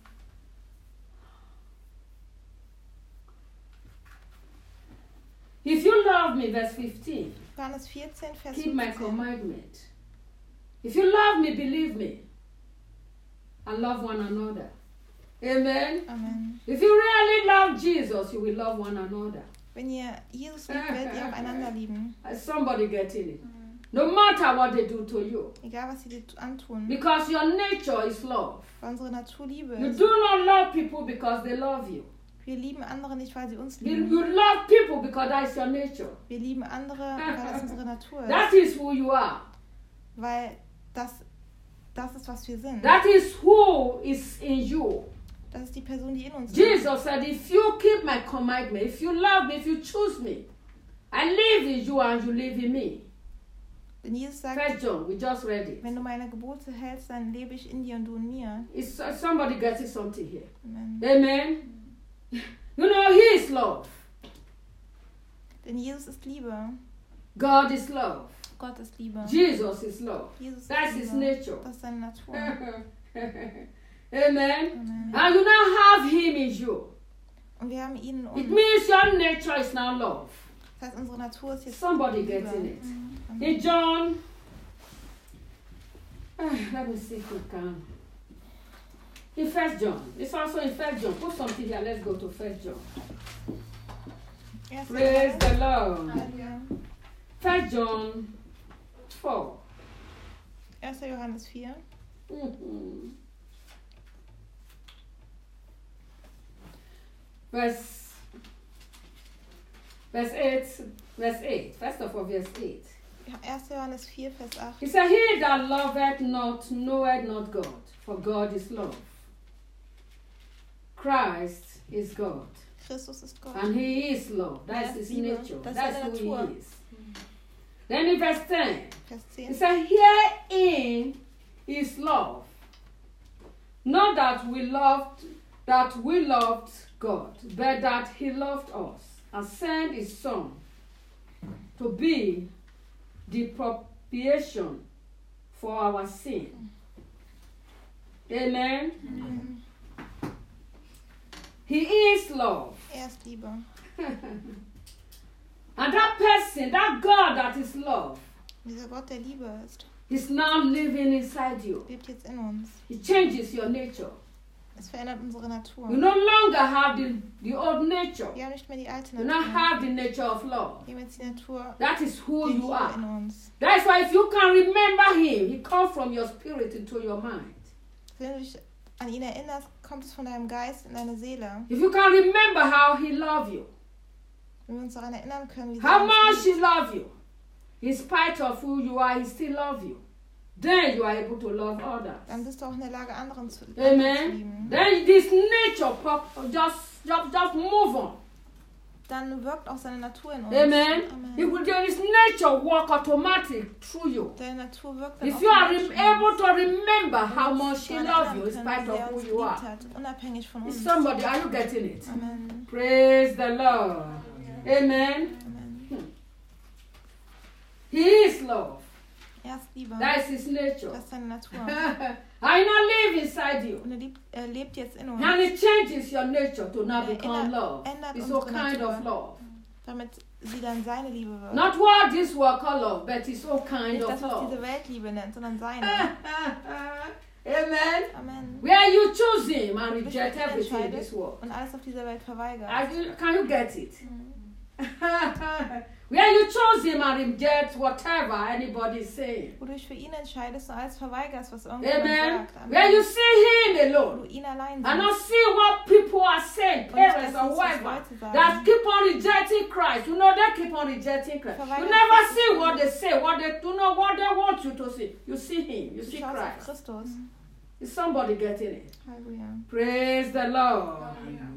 If you love me, verse fifteen, Johannes vierzehn, Vers keep my fünfzehn. commandment. If you love me, believe me, and love one another. Amen. Amen. If you really love Jesus, you will love one another. Wenn ihr Jesus liebt, werdet ihr auch einander lieben. Is somebody getting it? No matter what they do to you. Egal, was sie dir antun. Because your nature is love. Weil unsere Natur Liebe You ist. do not love people because they love you. Wir lieben andere nicht, weil sie uns You, lieben. you love people because that is your nature. Wir lieben andere, weil das unsere Natur ist. That is who you are. Weil das, das ist, was wir sind. That is who is in you. Das ist die Person, die in uns ist. Jesus said, if you keep my commandment, if you love me, if you choose me, I live in you and you live in me. Denn Jesus sagt, First John, we just read it. wenn du meine Gebote hältst, dann lebe ich in dir und du in mir. Is somebody getting something here? Amen. Amen. You know, He is love. Denn Jesus ist Liebe. God is love. Gott ist Liebe. Jesus is love. Jesus That's ist His Liebe. nature. Das ist seine Natur. Amen. Amen. And you now have Him in you. Und wir haben ihn in It uns. means your nature is now love. Das heißt, unsere Natur ist jetzt Somebody Liebe. getting it. Amen. In John, ah, let me see if we can. In First John, it's also in First John. Put something here. Let's go to First John. Erster Praise Johannes- the Lord. Halleluja. First John four. Erster Johannes vier. Mhm. Verse, verse eight, verse eight. First of all, verse eight. Ja, Erster Johannes vier, Vers acht. He said, He that loveth not knoweth not God, for God is love. Christ is God, Christus ist Gott. and He is love. That's Er ist His Liebe. nature. Das ist That's seine who Natur. He is. Then in verse ten, Vers He zehn. said, Herein is love. Not that we loved, that we loved God, but that He loved us and sent His Son to be the propitiation for our sin. Amen. Amen. He is love. Er ist Liebe. And that person, that God that is love, Dieser Gott, der Liebe ist, is now living inside you. lebt jetzt in uns. He changes your nature. Es verändert unsere Natur. You no longer have the, the old nature. Wir haben nicht mehr die alte You now Natur. have the nature of love. Wir haben jetzt die Natur That is who der you Liebe in are. uns. That's why if you can remember Him, He comes from your spirit into your mind. Wenn du dich an ihn erinnerst, kommt es von deinem Geist in deine Seele. If you can remember how He loved you, Wenn wir uns daran erinnern können, wie how sehr much uns He liebt, loved you, in spite of who you are, He still loves you. Then you are able to love others. dann bist du auch in der Lage, anderen zu, anderen zu Amen. lieben. Then this nature pop, just, just, just move on. Dann wirkt auch seine Natur in uns. Amen. It Amen. will, there is nature work automatic through you. Deine Natur wirkt dann If you are automatisch rem- in uns. able to remember how Wenn wir much uns He daran loves erinnern you in können, spite wie of sehr er who uns you geliebt are. hat, unabhängig von Is uns. somebody, are you getting it? Amen. Praise the Lord. Amen. Amen. He is love. Er ist Liebe. That is His nature. Das ist seine Natur. I now live inside you. Und er, liebt, er lebt jetzt in uns. And it changes your nature to now Er become ändert- love. ändert It's all unsere kind Natur. of love. Damit sie dann seine Liebe wird. Not what this world call love, but it's all kind Nicht of das, was love. diese Welt Liebe nennt, sondern seine. Amen. Amen. Where you choose Him and Du dich reject für ihn everything in entscheidest this world. und alles auf dieser Welt verweigert. Are you- Can you get it? Where you choose Him and reject whatever anybody is saying. Wo du dich für ihn entscheidest und alles verweigerst, was irgendjemand Amen. sagt. Where you Amen. see Him Wo du alone ihn allein and siehst. not see what people are saying, Und nicht parents das or siehst, was whoever, Leute sagen. that keep on rejecting Christ. You know they keep on rejecting Christ. You Verweigern never Christus. see what they say, what they you know what they want you to see. You see Him, you Du see schaust auf Christ. Christus. Is somebody getting it? Halleluja. Praise the Lord.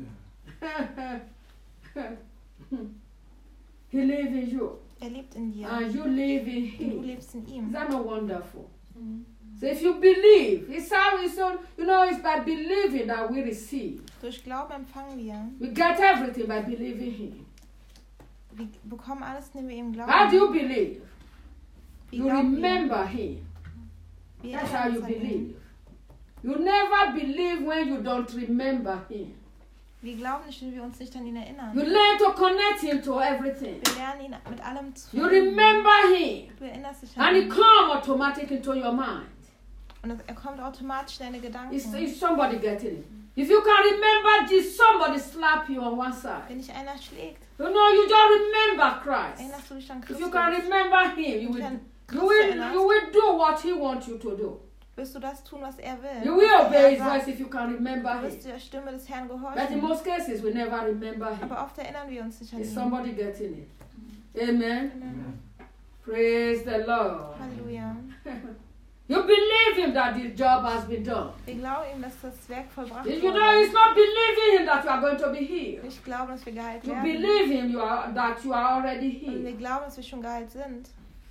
He lives in you, Er lebt in dir. and you live in Und du Him. lebst in Is ihm. that not wonderful? Mhm. So if you believe, it's how it's so you know it's by believing that we receive. Durch Glauben empfangen wir. We get everything by believing Him. Wir bekommen alles, indem wir ihm How do you glauben. believe? Wie You glauben wir? remember Him. Wir That's how erinnern you uns an ihn. believe. You never believe when you don't remember Him. Wir glauben nicht, wenn wir uns nicht an ihn erinnern. You learn to connect Him to everything. Wir lernen ihn mit allem zu You verbinden. remember Him, Du erinnerst dich an and He ihn. come automatic into your mind. Und es- er kommt automatisch in deine Gedanken. Is, is somebody getting it? If you can remember Jesus, somebody slap you on one side. Wenn dich einer schlägt, You know, you just remember Christ. erinnerst du dich an If Christus. you can remember Him, you Du will, kann you Christus will, erinnerst, you will do what He wants you to do. wirst du das tun, was er will. You will Was obey er His sagt. voice if you can remember Du wirst Him. der Stimme des Herrn But in gehorchen. most cases, we never remember Him. Aber oft erinnern wir uns nicht an Is ihn. somebody getting it? Amen. Amen. Praise the Lord. Halleluja. You believe Him that the job has been done. Wir glauben ihm, dass das Werk vollbracht You know, wurde. it's not believing Him that you are going to be healed. Ich glaube, dass wir geheilt You werden. believe Him you are, that you are already Und wir healed. glauben, dass wir schon geheilt sind.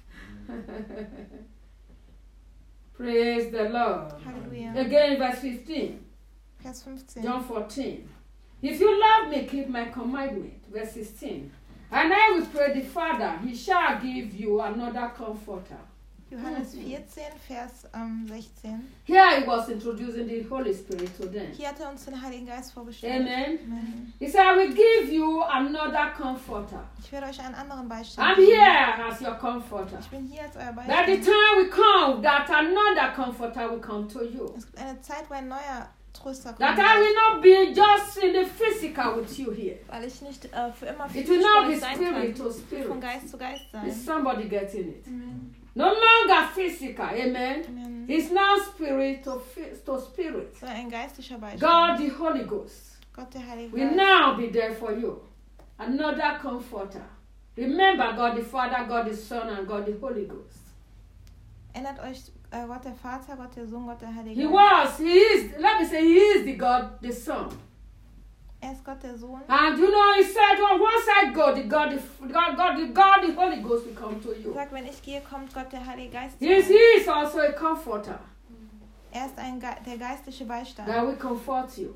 Praise the Lord. Halleluja. Again, verse fifteen. Vers fünfzehn. John fourteen. If you love me, keep my commandment. Verse sixteen. And I will pray the Father, he shall give you another comforter. Johannes vierzehn, Vers ähm, sechzehn. Here he was introducing the Holy Spirit to them. Hier hat er uns den Heiligen Geist vorgestellt. Amen. Amen. He said, I will give you another comforter. Ich werde euch einen anderen Beistand I'm geben. here as your comforter. Ich bin hier als euer That the Beistand. time will come that another comforter will come to you. Es gibt eine Zeit, wo ein neuer Tröster That kommt. I will not be just in the physical with you here. Weil ich nicht äh, für immer It physisch will not bei be euch sein spirit to kann. spirit. Von Geist zu Geist Is sein. somebody getting it? Amen. No longer physical, amen. Amen. It's now spirit to, fi- to spirit. So ein geistlicher Beistand. God, the Holy Ghost, Gott, der Heilige will Geist. now be there for you. Another comforter. Remember God the Father, God the Son, and God the Holy Ghost. Erinnert euch äh, Gott der Vater, Gott der Sohn, Gott der Heilige He Geist. was, he is, let me say, he is the God, the Son. Er ist Gott der Sohn. And you know, he said, well, once I go, the God, the God, God, the God, the Holy Ghost will come to Er you. sagt, wenn ich gehe, kommt Gott der Heilige Geist. zu He is, euch. he is also a comforter Er ist ein Ge der geistliche Beistand. that will comfort you.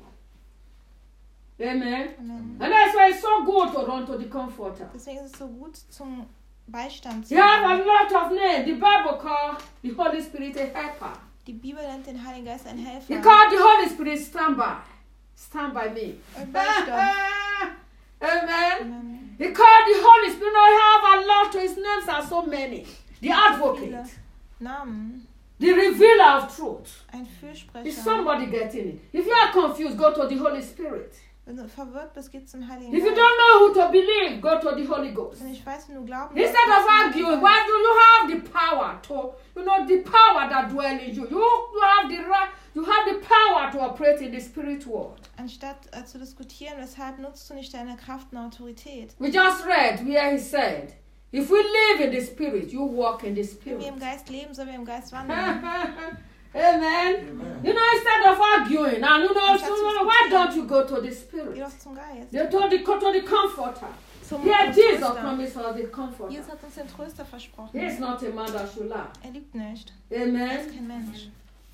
Amen. Amen. And that's why it's so good to run to the comforter. Deswegen ist es so gut, zum Beistand zu You have a gehen. lot of names. The Bible calls the Holy Spirit a helper. Die Bibel nennt den Heiligen Geist ein He Helfer. called the Holy Spirit stand by. Stand by me. Ein Beistand. Amen. Amen. He called the Holy Spirit. No, he have a lot. His names are so many. The advocate. Viele Namen. The revealer of truth. Ein Is Fürsprecher. somebody getting it? If you are confused, go to the Holy Spirit. Wenn du verwirrt bist, geh zum Heiligen If you Geist. don't know who to believe, go to the Holy Ghost. Wenn ich weiß, wenn du glauben Instead sollst, of geh zum arguing, Heiligen why Geist. do you have the power to, you know, the power that dwell in you? You, you have the right, you have the power to operate in the spirit world. Anstatt äh, zu diskutieren, weshalb nutzt du nicht deine Kraft und Autorität? We just read where he said, if we live in the spirit, you walk in the Wenn wir spirit. im Geist leben, sollen wir im Geist wandeln. Amen. Amen. You know, instead of arguing, and you know, Anstatt you zu know, why diskutieren. don't you go to the Geh spirit? doch zum Geist. They told the, to the comforter. Zum Here Jesus Tröster. promised us the comforter. Jesus hat uns den Tröster He versprochen. is not a man that should lie. Er liebt nicht. Er ist Amen. kein Mensch.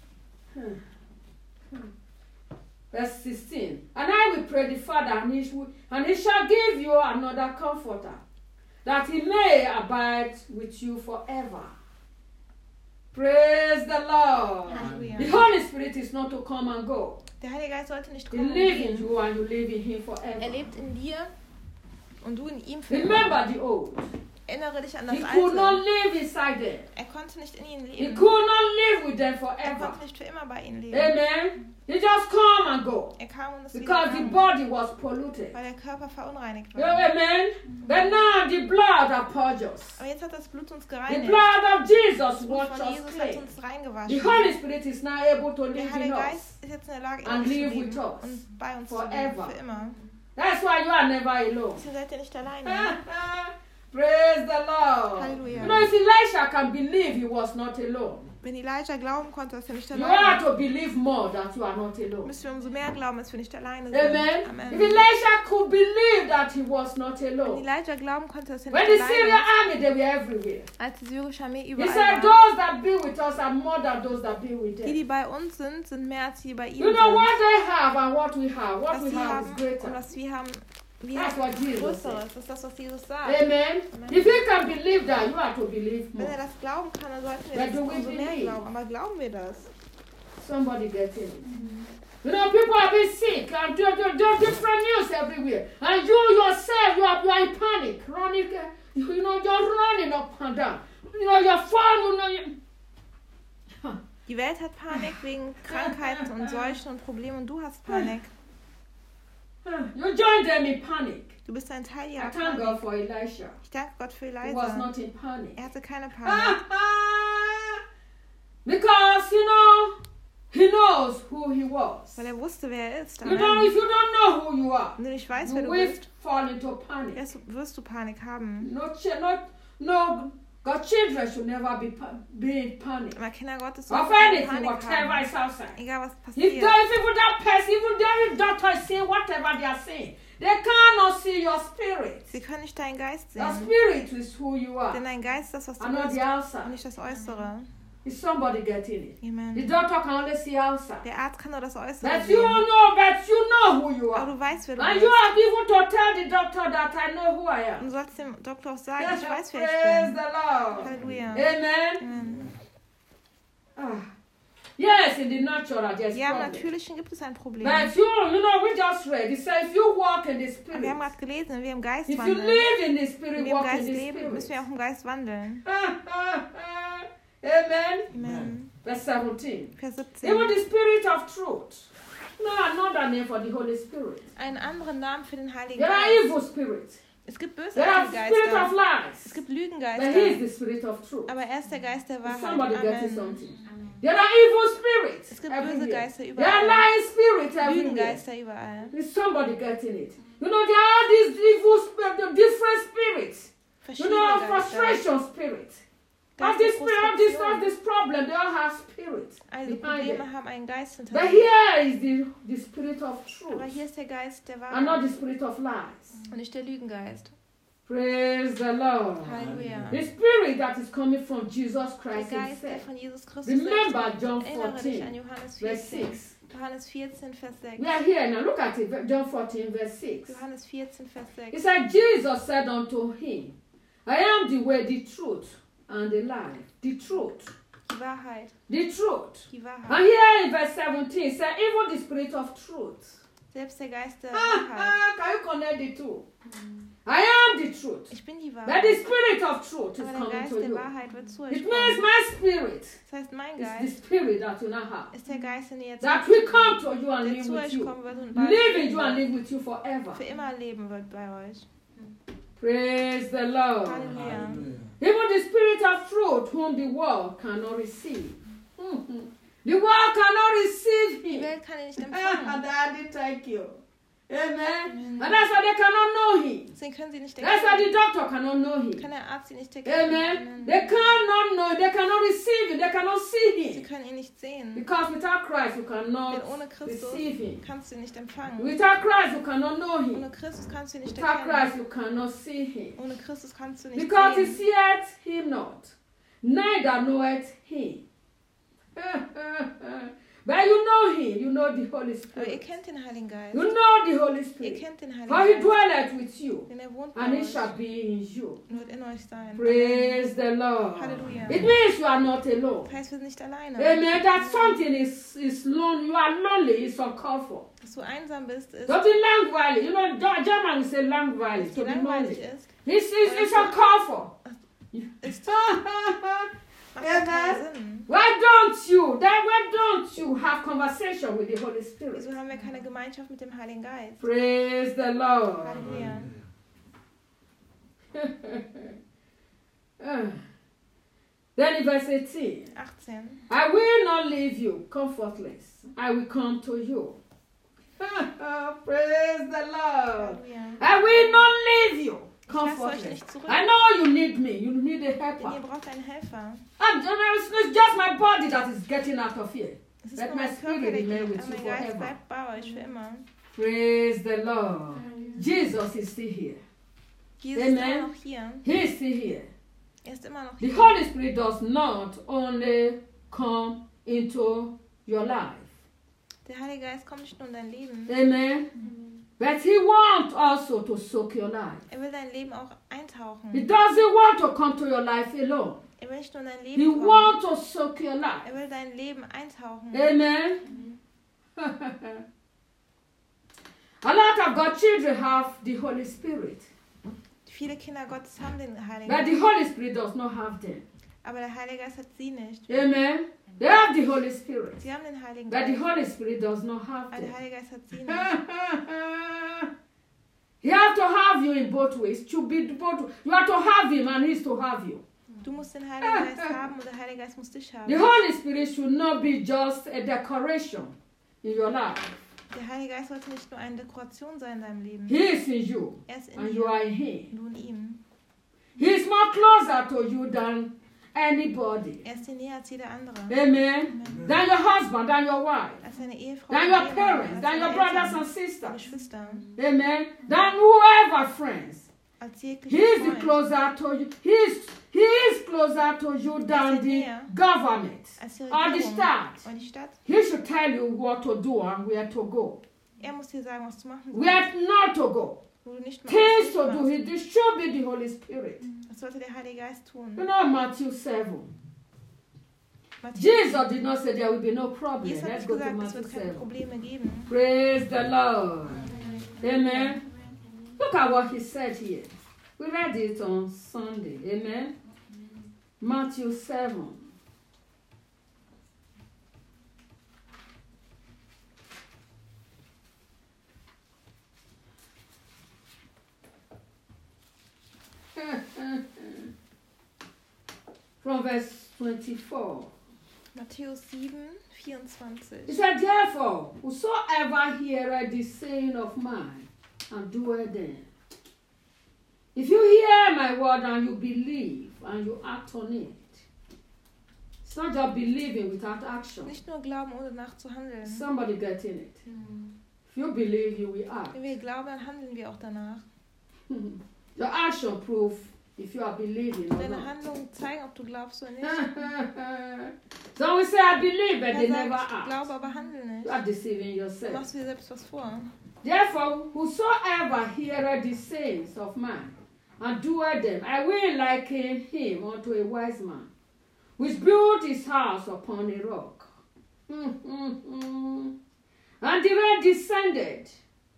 Verse sixteen. And I will pray the Father, and he, will, and he shall give you another comforter, that he may abide with you forever. Praise the Lord. Halleluja. The Holy Spirit is not to come and go. Der Heilige Geist sollte nicht He kommen und lives in gehen. you and you live in him Er forever. lebt in dir und du in ihm für immer. Remember the old. Erinnere dich an He das could not Alte. live inside them. Er konnte nicht in ihnen He leben. could not live with them Er forever. konnte nicht für immer bei ihnen leben. Amen. He just come and go. Er kam und es wieder Because the kam, body was polluted. weil der Körper verunreinigt Yeah, war. amen. But now the blood of purges. Aber jetzt hat das Blut uns The gereinigt. blood of Jesus Das Blut washed von us Jesus hat clean. uns The reingewaschen. Holy Spirit is now able to Der live in Heilige us. Geist ist jetzt in der Lage, in And uns zu live leben with us und bei uns forever. zu leben, für immer. That's why you are never alone. Deswegen seid ihr nicht alleine. Praise the Lord. Hallelujah. You know, if Elisha can believe he was not alone, Wenn Elijah glauben konnte, dass er nicht you alleine have ist, to believe more that you are not alone. müssen wir umso mehr glauben, dass wir nicht alleine sind. Amen. If Amen. Elisha could believe that he was not Wenn alone, Elijah glauben konnte, dass er when nicht the alleine Syrian ist, army, they were everywhere. als die syrische Armee He überall said, war. those that be with us are more than those that be with Die, them. die bei uns sind, sind mehr als die bei You ihnen know what sind. they have and what we have. What Was we sie have haben is und greater. was wir haben, wir That's what haben Jesus Größeres. said. Das ist das, was Jesus sagt. Amen. Amen. If you can believe that, you have to believe Wenn more. er das glauben kann, dann sollten wir But das do we umso mehr believe? glauben. Aber glauben wir das? Somebody getting it. You know, people have been sick and there there- there are different news everywhere. And you yourself, you are, you are in panic, running, uh, you, you know, you're running up and down. You know, you're falling, you know, you, Die Welt hat Panik wegen Krankheiten und Seuchen und Problemen und du hast Panik. you join them in panic. Du bist ein Teil I ihrer thank Panik. God for Elisha. Ich danke Gott für He was Elijah. not in panic. Er hatte keine Panik. Because, you know, he knows who he was. Weil er wusste, wer er ist. You don't, Amen. if you don't know who you are, Wenn du nicht weißt, wer you du will bist, fall into panic. wirst du- wirst du Panik haben. No, ch- not, no, God's children should never be, pa- be in panic. Aber Kinder Gottes Of sollten keine anything, Panik whatever haben. is outside. Egal was If, passiert. there, if even that person, even their doctor is saying whatever they are saying, They cannot see your spirit. Sie können nicht deinen Geist Your sehen. spirit is who you are, Denn dein Geist ist das, was du and not bist, the und outside. nicht das Äußere. Is somebody getting it? The Amen. doctor can only see outside. Der Arzt kann nur das Äußere But you sehen. know, but you know who you Aber are. du weißt, wer du And you bist. have even to tell the doctor that I know who I Und am. du sollst dem Doktor auch sagen, Yes, ich weiß, wer praise ich bin. the Lord. Halleluja. Amen. Amen. Ah. Yes, in the natural, there's Ja, im problem. Natürlichen gibt es ein Problem. But you, you know, we just read. It says if you walk in the Aber spirit, wir haben gerade gelesen, wenn wir im Geist if you wandeln, live in the wenn spirit, wir im walk Geist in the leben, müssen wir spirit. auch im Geist wandeln. Amen. Amen. Verse seventeen. Vers Even siebzehn. the spirit of truth. No, another name for the Holy Spirit. Einen anderen Namen für den Heiligen There are Geist. evil spirits. Es gibt There are bösartige spirit of Geister. lies. Es gibt But he is Lügengeister. the spirit of truth. Aber er ist der Geist der Is somebody Wahrheit. getting Amen. something? There are evil spirits Es gibt böse everywhere. Geister There are überall. lying spirits everywhere. Lügengeister überall. Is somebody getting it? You know, there are these evil spirits, the different spirits. You Verschiedene know, Geister. frustration spirit. Of Geist this der spirit, of this, of Frustration. this problem, they all have spirits Also behind Probleme them. haben einen Geist hinter But sich. here is the, the spirit of truth, Aber hier ist der Geist der and not the Wahrheit spirit of lies. und nicht der Lügengeist. Praise the Lord. Halleluja. The spirit that is coming from Jesus Der Christ Geist, der himself. von Jesus Christus Remember selbst John kommt. Erinnere dich an fourteen, Johannes verse vierzehn. six. Johannes vierzehn, Vers sechs. We are here now. Look at it. John fourteen, verse six. Johannes vierzehn, Vers It sechs. said, Jesus said unto him, I am the way, the truth, and the life. The truth. Die Wahrheit. The truth. Die And Wahrheit. here in verse seventeen, it said, even the spirit of truth. Selbst der Geist der Ah, Wahrheit. ah, can you connect the two? I am the truth. Ich bin die But the Wahrheit. spirit of truth is Aber der coming Geist to der you. Wahrheit wird zu euch It means kommen. my spirit Das heißt, mein is the Geist spirit that you now have. ist der Geist, den ihr jetzt That habt, will come to you and der live zu with euch you. kommen wird und Live in you and bald live with you forever. für immer leben wird bei euch. Praise the Lord. Halleluja. Even the spirit of truth, whom the world cannot receive. Mhm. The world cannot receive Die him. Welt kann ihn nicht Ah, empfangen. Daddy, thank you. Amen. Amen. And that's why they cannot know him. Deswegen können sie nicht That's why the erkennen. doctor cannot know Kann him. der Arzt sie nicht erkennen. Amen. They cannot know, they cannot receive him, they cannot see Sie him. können ihn nicht sehen. Because without Christ, you Denn cannot ohne Christus receive him. kannst du ihn nicht empfangen. Without Christ, you cannot know him. Ohne Christus kannst du ihn nicht Without Christ, erkennen. you cannot see him. Ohne Christus kannst du nicht Because he sehen. seeth him not, neither knoweth him. But you know him, you know the Holy Aber ihr Spirit. kennt den Heiligen Geist. You know the Holy Ihr Spirit. kennt den For he Heiligen Geist. dwelleth with you, Denn er wohnt bei and he euch shall be in you. und wird in euch sein. Praise the Lord. Halleluja. It means you are not alone. Das heißt, wir sind nicht alleine. Amen. That something is, is lonely. You are lonely, is uncalled for. Dass du einsam bist, ist, Don't be langweile. You know, Ge- German will say langweile. dass To dir be langweilig lonely. ist. It's, it's, it's uncalled for. ist macht ja keinen Sinn. Why don't you? Then why don't you have conversation with the Holy Spirit? Wieso haben wir keine Gemeinschaft mit dem Heiligen Geist? Praise the Lord. Halleluja. Ah. Then in verse eighteen, achtzehn. I will not leave you comfortless. I will come to you. Praise the Lord. Halleluja. I will not leave you Ich lasse euch comfortless. nicht zurück, I know you need me. You need a denn ihr helper. braucht einen Helfer. I'm, it's just my body that is getting out of here. Es ist Let nur my mein Körper, spirit der remain geht, with aber you mein Geist forever. bleibt bei euch für immer. Praise the Lord. Jesus is still here. Jesus ist Amen. immer noch hier. He is still here. Er ist immer noch The hier. Holy Spirit does not only come into your life. Der Heilige Geist kommt nicht nur in dein Leben. Amen. But he wants also to soak your life. Er will dein Leben auch He eintauchen. doesn't want to come to your life alone. Er will nicht nur in dein He Leben kommen. wants to soak your life. Er will dein Leben eintauchen. Amen. A lot of God's children have the Holy Spirit, Viele Kinder Gottes haben den Heiligen but the Geist. Holy Spirit does not have them. Aber der Heilige Geist hat sie nicht. Amen. They have the Holy Spirit, Sie haben den Heiligen but the Geist. Holy Spirit does not have Aber der them. Heilige Geist hat sie nicht. He has to have you in both ways. To be both, you have to have him, and he's to have you. Du musst den Heiligen Geist haben und der Heilige Geist muss dich The haben. Holy Spirit should not be just a decoration in your life. Der Heilige Geist sollte nicht nur eine Dekoration sein in deinem Leben. He is in you, Er ist in and you dir are in him. und du in ihm. He is more closer to you than anybody. Er ist dir näher als jeder andere. Amen. Than your husband, than your wife, Als deine Ehefrau, than dein your Ehemann, parents, als than deine your brothers Eltern, and deine sisters. Geschwister, Amen. Than whoever friends. als He jeglicher is the Freund, closer to you. He is, he is closer to you than the näher. government als die or the Regierung state. und die Stadt. He should tell you what to do and where to go. Er muss dir sagen, was du machen sollst, Where not to go. wo du nicht Things to machst. do. He- This should be the Holy Spirit. Das sollte der Heilige Geist tun. You know Matthew seven. Matthäus, Jesus did not say there will be no problem. Jesus hat Let's nicht go to gesagt, es Matthew wird keine seven. Probleme geben. Praise the Lord. Amen. Look at what he said here. We read it on Sunday. Amen. Matthew seven. From verse twenty-four. Matthäus sieben, He vierundzwanzig. said, therefore, whosoever heareth the saying of mine and doeth them. If you hear my word and you believe and you act on it, it's not just believing without action. Nicht nur glauben, ohne nachzuhandeln. Somebody getting it. If you believe, you will act. Wenn wir glauben, dann handeln wir auch danach. Your action proof if you are believing or Deine not. Handlungen zeigen, ob du glaubst oder nicht. So we say, I believe, but Er they sagt, never ich glaube, act. aber handle You nicht. are deceiving Du yourself. machst dir selbst was vor. Therefore, whosoever heareth the sayings of mine and doeth them, I will liken him unto a wise man, which built his house upon a rock. And the rain descended,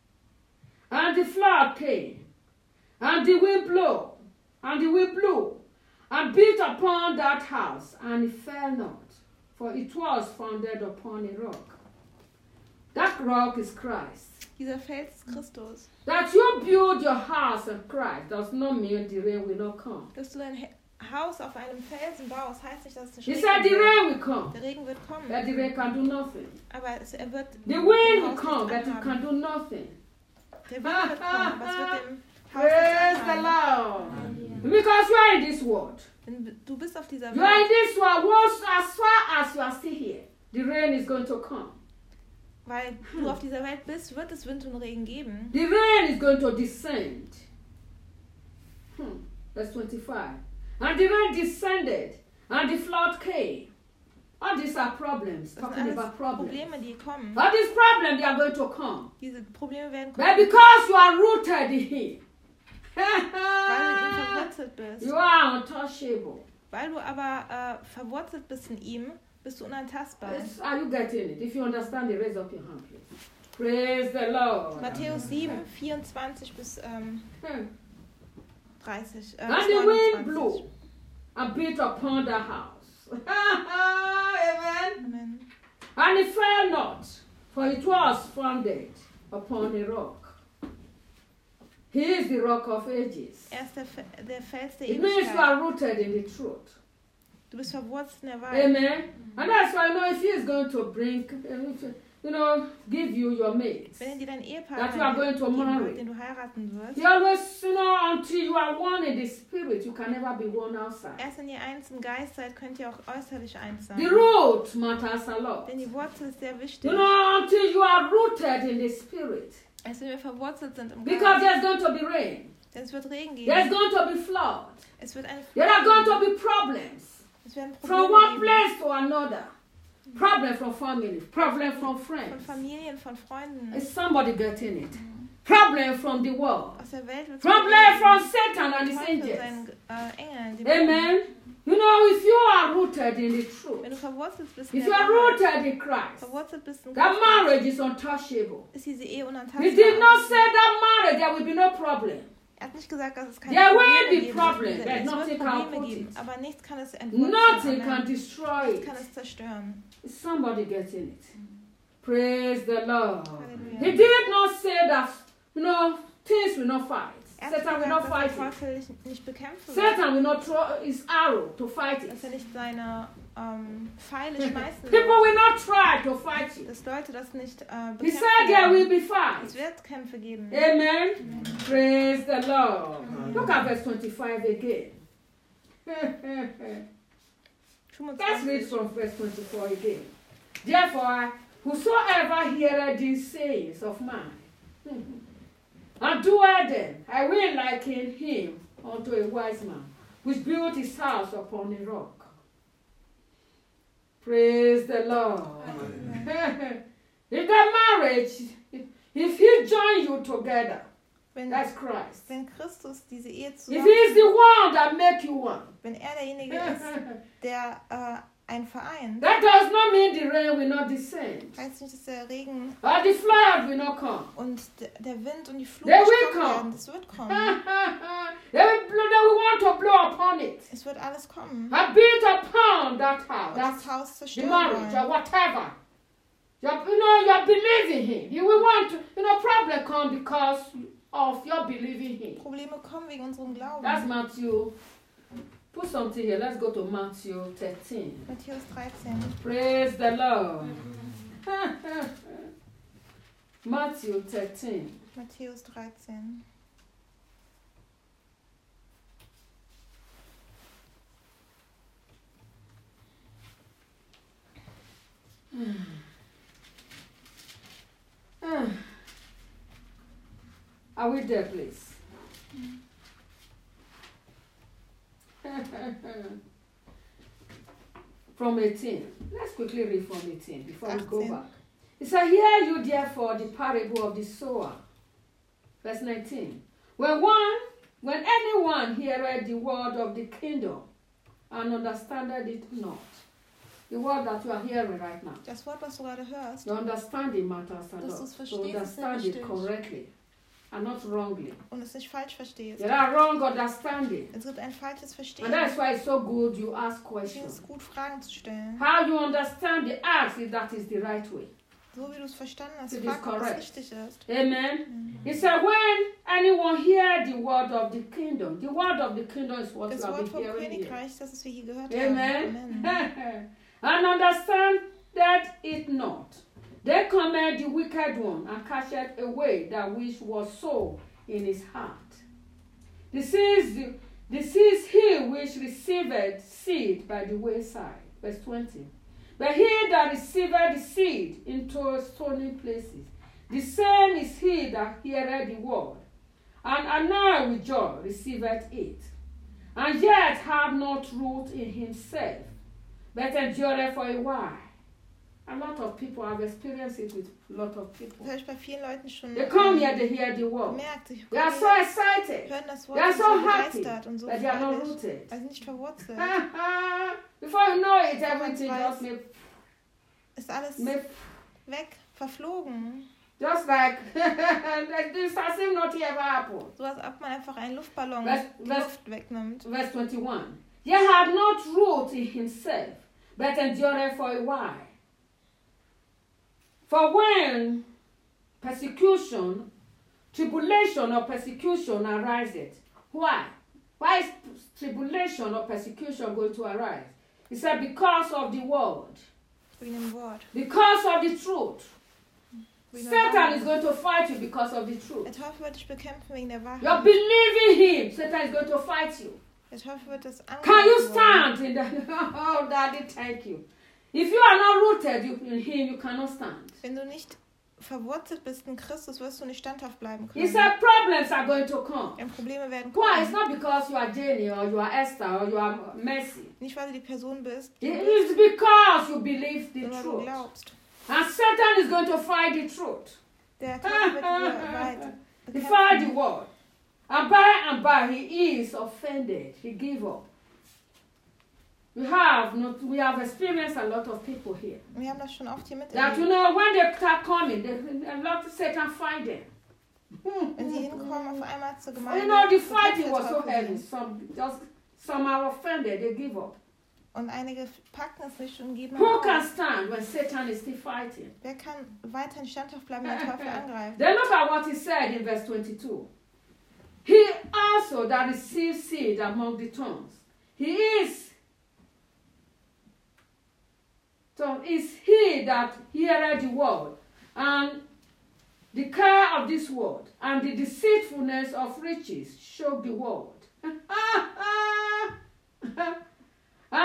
and the flood came, and the wind blew, and the wind blew, and beat upon that house, and it fell not, for it was founded upon a rock. That rock is Christ. Dieser Fels ist Christus. That you build your house on Christ does not mean the rain will not come. Dass du dein He- Haus auf einem Felsen baust, heißt nicht, dass es nicht He said the regnen wird. rain will come, Der Regen wird kommen, but the rain can do nothing. aber es, er wird The dem wind will Haus come, nichts but it anhaben. can do nothing. Der Wind wird kommen, aber es wird dem Haus Praise nichts the anhaben. Lord. Because you are in this world. Denn du bist auf dieser You are in Welt, this world. Once, as far as you are still here, the rain is going to come. weil du auf dieser Welt bist, wird es Wind und Regen geben. The rain is going to descend. Hmm. Verse twenty-five. And the rain descended, and the flood came. All these are problems. Das sind Talking alles about problems. Probleme, die kommen. All these problems, they are going to come. Diese Probleme werden But kommen, because you are rooted in Him, weil du in ihm verwurzelt bist. you are untouchable. Weil du aber äh, verwurzelt bist in ihm, bist du unantastbar. Yes, are you getting it? If you understand it, raise up your hand, please. Praise the Lord. Matthäus sieben, vierundzwanzig bis ähm, Hmm. dreißig. Äh, And the wind neunundzwanzig. blew and beat upon the house. Amen. Amen. And it fell not, for it was founded upon a rock. He is the rock of ages. Er ist der, Fe der Fels der It means you Ewigkeit. are rooted in the truth. Du bist verwurzelt in der Wahrheit. Amen. And that's why I know if he is going to bring, you know, give you your mates. Wenn er dir deinen That Ehepartner you are going to geben marry. wird, den du heiraten wirst, He always, you know, until you are one in the spirit, you can never be one outside. erst wenn ihr eins im Geist seid, könnt ihr auch äußerlich eins sein. The root matters a lot. Denn die Wurzel ist sehr wichtig. You know, until you are rooted in the spirit. Erst wenn wir verwurzelt sind im Because Geist. there's going to be rain. Denn es wird Regen There's geben. going to be flood. Es wird eine There are going Flut to geben. be problems. Es werden From Probleme one geben. place to another. Problem from family. Problem from Von friends. Familien, von Freunden. Is somebody getting it? Problem from the world. Aus der Welt wird es Problem from Satan and his Teufel, angels. seinen äh, Engeln. die Amen. You know, if you are rooted in the truth, Wenn du verwurzelt bist in if der you are Wahrheit, rooted in Christ, verwurzelt bist in that Christus, marriage is untouchable. ist diese Ehe He unantastbar. did not say that marriage, there will be no problem. Er hat nicht gesagt, dass es keine There will Probleme be geben problems, wird. but Es nothing wird can Probleme put geben, it. aber nichts kann es entwurzeln. Nothing can Amen. destroy Nichts it. kann es zerstören. Is somebody getting it? Praise the Lord. Hallelujah. He did not say that, you know, things will not fight. Er hat Satan will gesagt, not dass fight der it. Teufel dich nicht bekämpfen wird. Satan will not throw his arrow to fight it. Dass er nicht seine ähm, Pfeile schmeißen People wird. will not try to fight you. Dass Leute das nicht äh, He bekämpfen said there will werden. be Es fight. wird Kämpfe geben. Amen. Praise the Lord. Look at verse twenty-five again. Let's read fünfundzwanzig. from verse twenty-four again. Therefore, whosoever heareth these sayings of mine, and doeth them, I will liken him unto a wise man, which built his house upon a rock. Praise the Lord. If the marriage, if he join you together, Wenn, that's Christ. wenn Christus diese Ehe If zusammen, he is the one that make you one, wenn er derjenige ist, der äh, ein vereint, that does not mean the rain will not descend, heißt nicht, dass der Regen or the flood will not come. und d- der Wind und die Flut They nicht will kommen come. werden. Es wird kommen. they, will, blow- they will want to blow upon it. Es wird alles kommen. I built upon that house, Und that's das Haus the zerstören marriage or wollen. whatever. You're, you know, you're believing him. He will want to, you know, problem come because of your believing him. Probleme kommen wegen unserem Glauben. That's Matthew. Put something here. Let's go to Matthew thirteen. Matthäus dreizehn. Praise the Lord. Matthew thirteen. Matthäus dreizehn. Are we there, please? From eighteen. Let's quickly read from eighteen before we go eighteen. back. It says, hear you therefore the parable of the sower. Verse nineteen. When one, when anyone heareth the word of the kingdom and understandeth it not, the word that you are hearing right now, Das Wort, was du gerade hörst, the understanding matters a Dass lot. du's So verstehst, ist sehr understand it wichtig. correctly and not wrongly. und es nicht falsch verstehst. There are wrong understanding. Es gibt ein falsches Verstehen. And that's why it's so good you ask Deswegen ist questions. es gut, Fragen zu stellen. How you understand the ask if that is the right way. So wie du es verstanden hast, It is frag, ob es correct. richtig ist. Amen. He said, when anyone hear the word of the kingdom, the word of the kingdom is what Das you have Wort been vom hearing here. Königreich, das was wir hier gehört Amen. haben. And understand that it not. Then cometh the wicked one and casteth away that which was sown in his heart. This is, the, this is he which received seed by the wayside. Verse twenty. But he that received the seed into stony places, the same is he that heareth the word, and annoyed with joy receiveth it, and yet have not root in himself, but endureth for a while. A lot of people have experienced it with a lot of people. Das habe ich bei vielen Leuten schon They come ähm, here, they hear the word. gemerkt. Sie They are so excited, hören das Wort they are und so sind happy, begeistert und so but they are not freudig, rooted. weil sie nicht verwurzelt. Before you know it, everything just may, Ist alles may weg, verflogen. just like like this has if not ever happened. So als ob man einfach einen Luftballon Was- die was- Luft wegnimmt. Verse twenty-one. Ye have not root in himself, but endureth for a while. For when persecution, tribulation or persecution ariseth, why? Why is tribulation or persecution going to arise? He said, because of the word, Wegen dem Wort. because of the truth. Wegen der Satan Wahrheit. is going to fight you because of the truth. Der Teufel wird dich bekämpfen wegen der You're Wahrheit. believing him, Satan is going to fight you. Der Teufel wird das Can you angreifen wollen. stand in the oh daddy thank you. If you are not rooted you, in him, you cannot stand. Wenn du nicht verwurzelt bist in Christus, wirst du nicht standhaft bleiben He können. said problems are going to come. Denn Probleme werden Why? It's kommen. not because you are Jenny or you are Esther or you are Mercy. Nicht, weil du die Person bist, die It du bist, is because you believe the sondern du truth. glaubst. And Satan is going to fight the truth. Der Teufel wird die Wahrheit He fight the bekämpfen. word. And by and by he is offended. He give up. We have not, we have experienced a lot of people here. Wir haben das schon oft hier That you miterlebt. know when they start coming, they, a lot of Satan find them. Wenn sie hinkommen, auf einmal zur You Gemeinde, know the bekämpft fighting der was so Teufel heavy. sie. Some just some are offended, they give up. Und einige packen es nicht und geben Who can auf. stand when Satan is still fighting? Wer kann weiterhin standhaft bleiben, wenn der Teufel angreift? Then look at what he said in verse twenty-two. He also that receives seed among the thorns, he is so is he that heareth the word, and the care of this world, and the deceitfulness of riches show the world. And he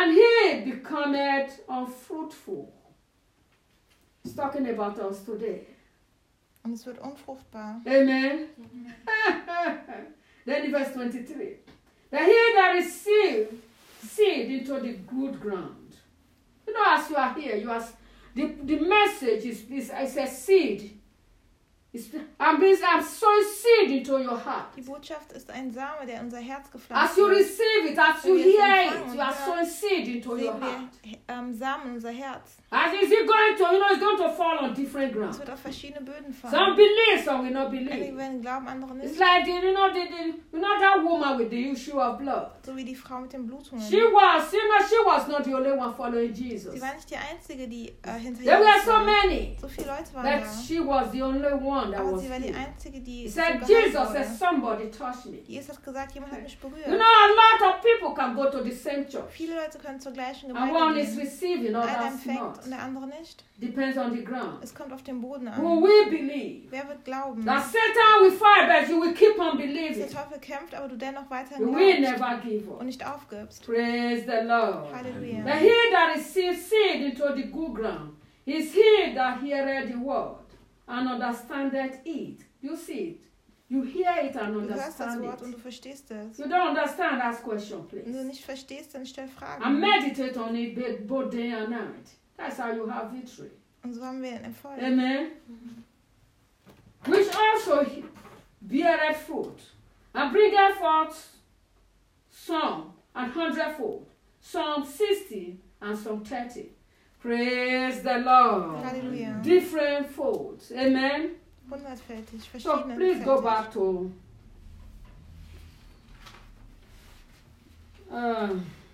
seed becometh unfruitful. It's talking about us today. Und es wird unfruchtbar. Amen. Then in verse twenty-three. That he that receive seed into the good ground. You know, as you are here, you are the, the message is, is, is a seed. It's, I'm, I'm sowing seed into your heart. Die Botschaft ist ein Same, der in unser Herz gepflanzt As you wird. receive it, as you Wenn wir es hear empfangen it, und you are hören, sowing seed into your Sehen heart. wir ähm, Samen in unser Herz. As is it going to, you know, it's going to fall on different Es ground. wird auf verschiedene Böden Some fallen. believe, some will not Einige believe. werden glauben, andere It's nicht. like the, you know, the, the, you know that woman with the issue of blood. So wie die Frau mit den Blutungen. She was, you know, she was not the only one following Jesus. Sie war nicht die Einzige, die äh, hinter There were Jesus so war. many, So viele Leute waren but da. she was the only one that Aber was sie war die healed. Einzige, die He so said, geheilt Jesus said, wurde. somebody touched me. Jesus hat gesagt, jemand hat mich You berührt. know, a lot of people can go to the same church. Viele Leute können zur gleichen And one Gemeinde is gehen. receiving, Einer others empfängt not. und der andere nicht. Depends on the ground. Es kommt auf den Boden Who an. will believe? Wer wird glauben? That Satan will fight, but you will keep on Dass der believing. Teufel kämpft, aber du dennoch weiterhin You will glaubst never give und up. nicht aufgibst. Praise the Lord. Halleluja. But he that receives seed into the good ground is he that heareth the word and understandeth it. You see it. You hear it and Du hörst das understand Wort und it. du verstehst es. You don't understand, ask question, Wenn du please. nicht verstehst, dann stell And Fragen. meditate on it bo- both day and night. That's how you have victory. Und so haben wir einen Erfolg. Amen. Which also he- beareth fruit, and bringeth forth some an hundredfold, some sixty, and some thirty. Praise the Lord. Halleluja. Different folds. Amen. Hundertfältig, So verschiedene. please go back to uh,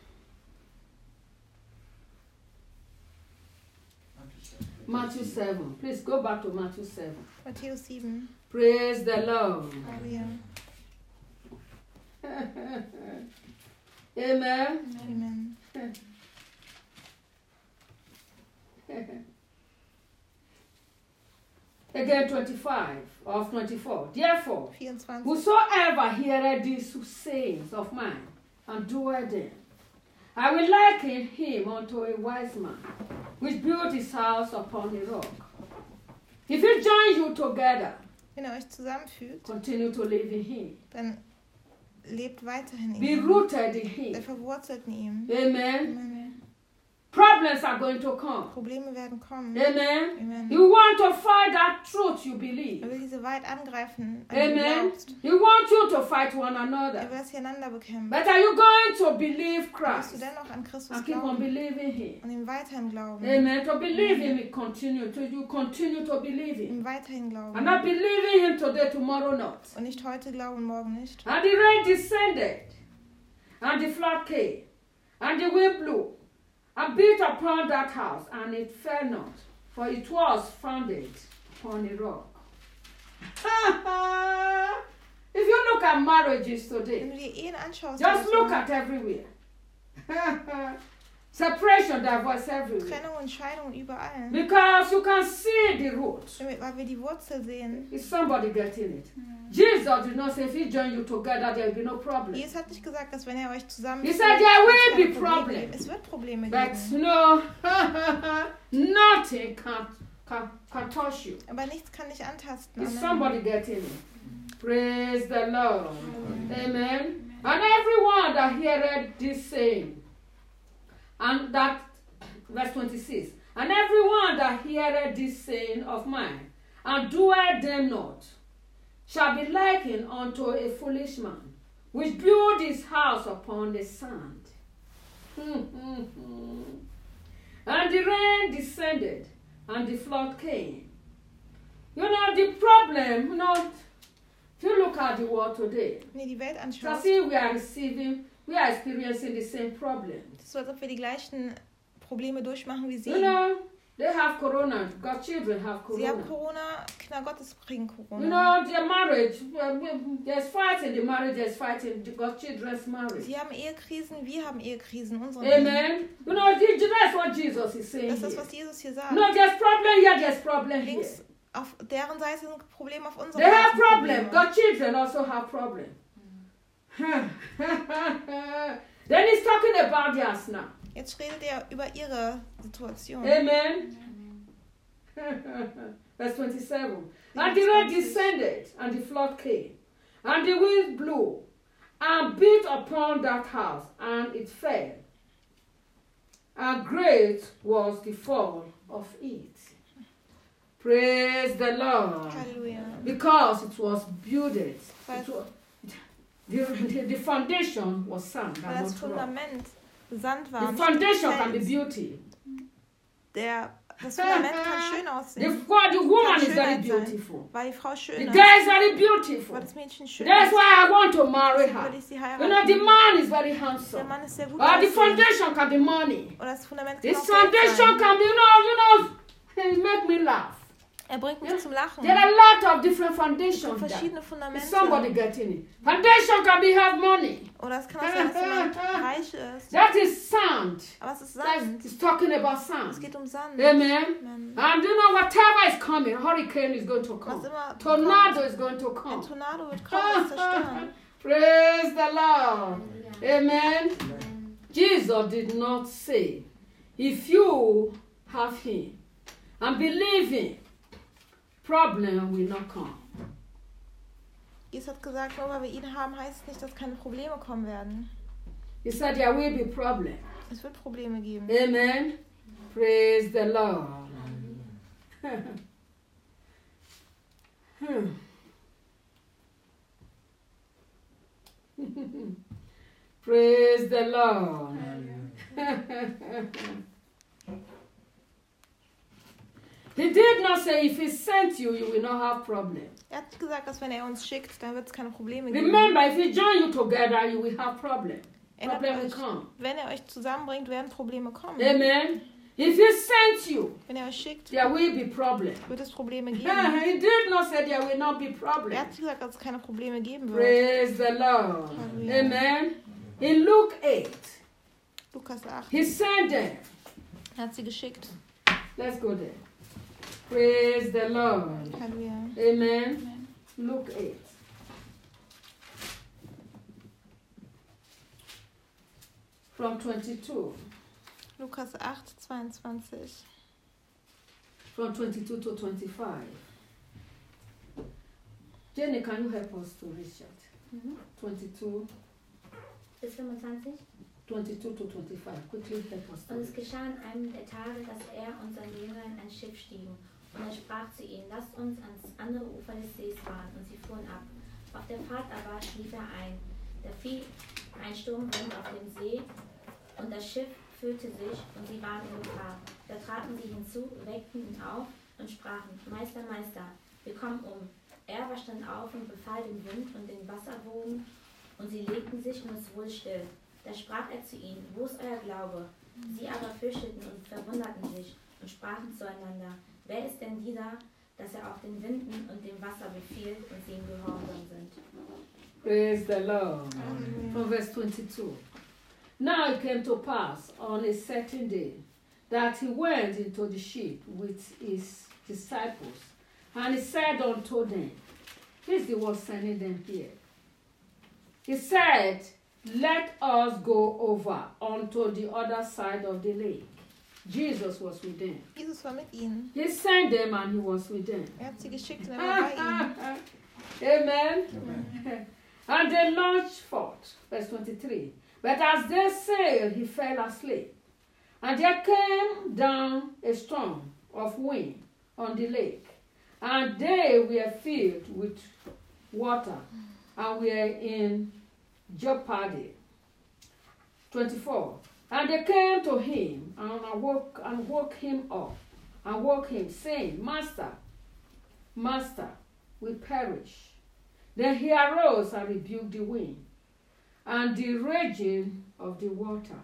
Matthew seven. Please go back to Matthew seven. Matthäus sieben. Praise the Lord. Halleluja. Amen. Amen. Again, twenty-five of twenty-four. Therefore, vierundzwanzig. whosoever heareth these sayings of mine and doeth them, I will liken him unto a wise man, which built his house upon a rock. If he join you together, Wenn er euch zusammenfügt, continue to live in him. dann lebt weiterhin in Be ihm. rooted in Er him. verwurzelt in ihm. Amen. Amen. Problems are going to come. Probleme werden kommen. Amen. Amen. You want to find that truth you believe. Er will diese weit angreifen, an die du Amen. glaubst. He wants you to fight one Er another. will sie einander bekämpfen. But are you going to believe Wirst du Christ dennoch an Christus and keep on glauben believing Him? und ihm weiterhin glauben. Amen. To believe Him, you continue to you continue to believe Him, Ihm weiterhin glauben. and not believing Him today, tomorrow not. Und nicht heute glauben, morgen nicht. And the rain descended, and the flood came, and the wind blew, and beat upon that house, and it fell not, for it was founded upon a rock. If you look at marriages Wenn today, du dir Ehen anschaust, just wirst look du at everywhere. Separation, divorce everywhere. Trennung und Scheidung überall. Because you can see the root. Weil wir die Wurzel sehen. Is somebody getting it? Jesus did not say if he join you together, there will be no problem. Jesus hat nicht gesagt, dass wenn er euch zusammen He said there will be es problems. wird Probleme But geben. no, nothing can, can, can touch you. Aber nichts kann dich antasten. Is Amen. somebody getting it? Praise the Lord. Amen. And everyone that heareth this saying, and that, verse twenty-six, and everyone that heareth this saying of mine, and doeth them not, shall be likened unto a foolish man, which built his house upon the sand. And the rain descended, and the flood came. You know, the problem, you know, if you look at the world today, Wenn ihr die Welt you anschaust, see we are receiving, we are experiencing the same problems. es ist so, als ob wir die gleichen Probleme durchmachen wie sie. You know, they have corona. God's children have Sie haben corona. Corona, Kinder Gottes kriegen You Corona. know, their marriage, well, we- there's fight in the marriage, there's fight in the God's children's marriage. Sie haben Ehekrisen, wir haben Ehekrisen, unsere. Amen. You know, the- that's what Jesus is saying Das ist das, here. was Jesus hier sagt. No, there's problem here, there's problem here. Links auf deren Seite sind Probleme, auf unserer They have Seite sind problem. Probleme. God's children also have problem. Then he's talking about theirs now. Jetzt redet er über ihre Situation. Amen. Verse twenty-seven. And the rain descended, and the flood came, and the wind blew, and beat upon that house, and it fell. And great was the fall of it. Praise the Lord. Halleluja. Because it was builded. It Weil, was, the, the, the foundation was sand weil and das not rock. Fundament Sand war. The und foundation can be Fels. beauty. Der, das Fundament kann schön The, aussehen, God, the woman is Schönheit very sein. beautiful. weil die Frau The schön girl ist, is very beautiful. weil das Mädchen schön That's ist. why I want to marry Deswegen will her. ich sie You know, the heiraten. man is very Der handsome. Mann ist sehr gut But the aussehen. foundation can be money. Und das Fundament The kann auch Geld foundation sein. can be, you know, you know, it make me laugh. Er bringt mich Ja. zum Lachen. There are a lot of different Es gibt foundations there. verschiedene Is Fundamente. somebody getting it? Foundation can be have money. Oder es kann auch sein, dass jemand reich ist. That is sand. Aber es ist That Sand. is talking about Es sand. geht um Sand. Amen. Amen. And you know, whatever is coming, hurricane is going to Was come. immer Tornado kommt, is going to ein come. Tornado wird kommen und zerstören. Praise the Lord. Amen. Jesus did not say, if you have him and believe him, problem will not come. Jesus hat gesagt, nur weil wir ihn haben, heißt es nicht, dass keine Probleme kommen werden. He said there will be problem. Es wird Probleme geben. Amen. Praise the Lord. Hmm. Praise the Lord. He did not say if he sent you, you will not have problem. Er hat gesagt, dass wenn er uns schickt, dann wird es keine Probleme geben. Remember, if he join you together, you will have problem. Erinnert Problem will euch, come. wenn er euch zusammenbringt, werden Probleme kommen. Amen. If he sent you, Wenn er euch schickt, there will be problem. wird es Probleme geben. He did not say there will not be Er problem. hat gesagt, dass es keine Probleme geben wird. Praise the Lord. Hallelujah. Amen. In Luke eight, Lukas acht. he sent them. Er hat sie geschickt. Let's go there. Praise the Lord. Halleluja. Amen. Luke eight. From twenty-two. Lukas acht, zweiundzwanzig. From twenty-two to twenty-five. Jenny, can you help us to read that? Mhm. twenty-two, Bis fünfundzwanzig. twenty-two to twenty-five. Quickly help us to Und es read. geschah an einem der Tage, dass er und sein Lehrer in ein Schiff stiegen. Und er sprach zu ihnen, lasst uns ans andere Ufer des Sees fahren. Und sie fuhren ab. Auf der Fahrt aber schlief er ein. Da fiel ein Sturmwind auf dem See und das Schiff füllte sich und sie waren in Gefahr. Da traten sie hinzu, weckten ihn auf und sprachen, Meister, Meister, wir kommen um. Er aber stand auf und befahl dem Wind und den Wasserwogen und sie legten sich und es wurde still. Da sprach er zu ihnen, wo ist euer Glaube? Sie aber fürchteten und verwunderten sich und sprachen zueinander, wer ist denn dieser, dass er auch den Winden und dem Wasser befiehlt und sie ihm gehorsam sind? Praise the Lord. From verse twenty-two. Now it came to pass on a certain day that he went into the ship with his disciples, and he said unto them, this is the word sending them here. He said, let us go over unto the other side of the lake. Jesus was with them. Jesus war mit ihnen. He sent them and he was with them. Er hat sie geschickt und er war bei ihnen. Amen. And they launched forth, verse twenty-three. But as they sailed, he fell asleep. And there came down a storm of wind on the lake, and they were filled with water, and were in jeopardy. twenty-four. And they came to him and awoke and woke him up, and woke him, saying, Master, Master, we perish. Then he arose and rebuked the wind and the raging of the water.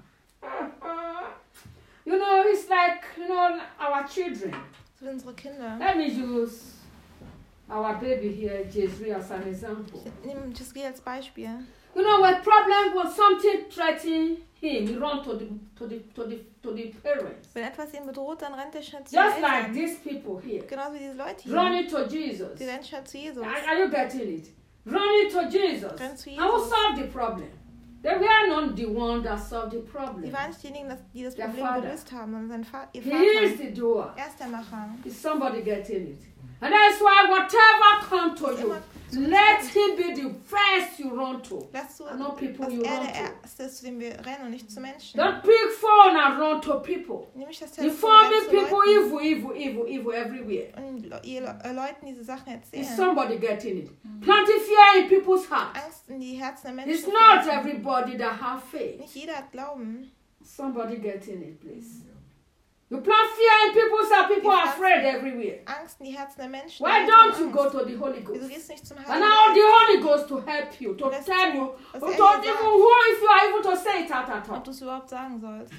You know, it's like, you know, our children. So wie unsere Kinder. Let me use our baby here, Jezreel, as an example. Ich nehme Jezreel als Beispiel. You know, when problem was something threatening him, he run to the to the to the to the parents. Wenn etwas ihn bedroht, dann rennt er schnell zu Just den like Eltern. these people here. Genauso wie diese Leute hier. Running to Jesus. Die rennen schnell zu Jesus. Are, are you getting it? Running to Jesus. Renn zu And we'll Jesus. solve the problem. They were not the one that solved the Die problem. waren nicht diejenigen, das- die das Der Problem Vater. gelöst haben, sondern sein Va ihr He is Vater. the doer. Er ist der Macher. Is somebody getting it? And that's why whatever comes to you, let him be the first you run to. Lass du, And not people dass you er run der to. Erste ist, zu dem wir rennen und nicht zu Menschen. Don't pick phone and run to people. Nimm nicht das You Telefon forming rennst zu people Leuten evil, evil, evil, evil everywhere. und Le- ihr Le- äh, Leuten diese Sachen Is erzählen. somebody getting it? Planting fear in people's hearts. Angst in die Herzen der It's Menschen. not pflanzen. everybody that have faith. Nicht jeder hat Glauben. Somebody getting it, please. You plant fear in people's hearts. People are afraid everywhere. Angst in die Herzen der Menschen. Why Die don't haben you go Angst. to the Holy Wieso Ghost? gehst du nicht zum And Heiligen now the Geist? Holy Ghost to help you, to Lässt tell du, you, was to er tell dir even sagt. who, if you are able to say it out at all. Ob du es überhaupt sagen sollst.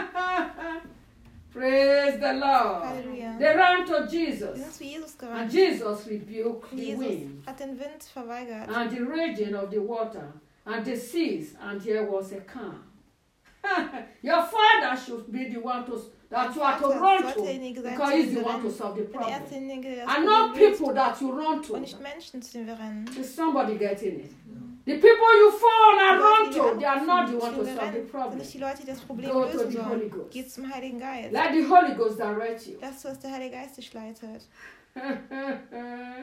Praise the Lord. Halleluja. They ran to Wir Jesus, sind zu Jesus and gerannt. Jesus rebuked Und the Jesus wind hat den Wind verweigert. and the raging of the water and the seas, and there was a calm. Your father should be the one to that you are to Vater run sollte to, derjenige sein, because zu he's dem the wir one to rennen. solve the Denn er problem. ist derjenige, der das And not Problem löst. people that you run to. Und nicht Menschen, zu denen wir rennen. Is somebody getting it? The people you fall Die and Leute, run die to, they are not the anrufen, one zu to denen wir solve the rennen, sind problem. nicht die Leute, die das Problem Go to lösen the Holy sollen. Ghost. Geht zum Heiligen Geist. Let the Holy Ghost direct you. Lass du, dass der Heilige Geist dich leitet. Amen.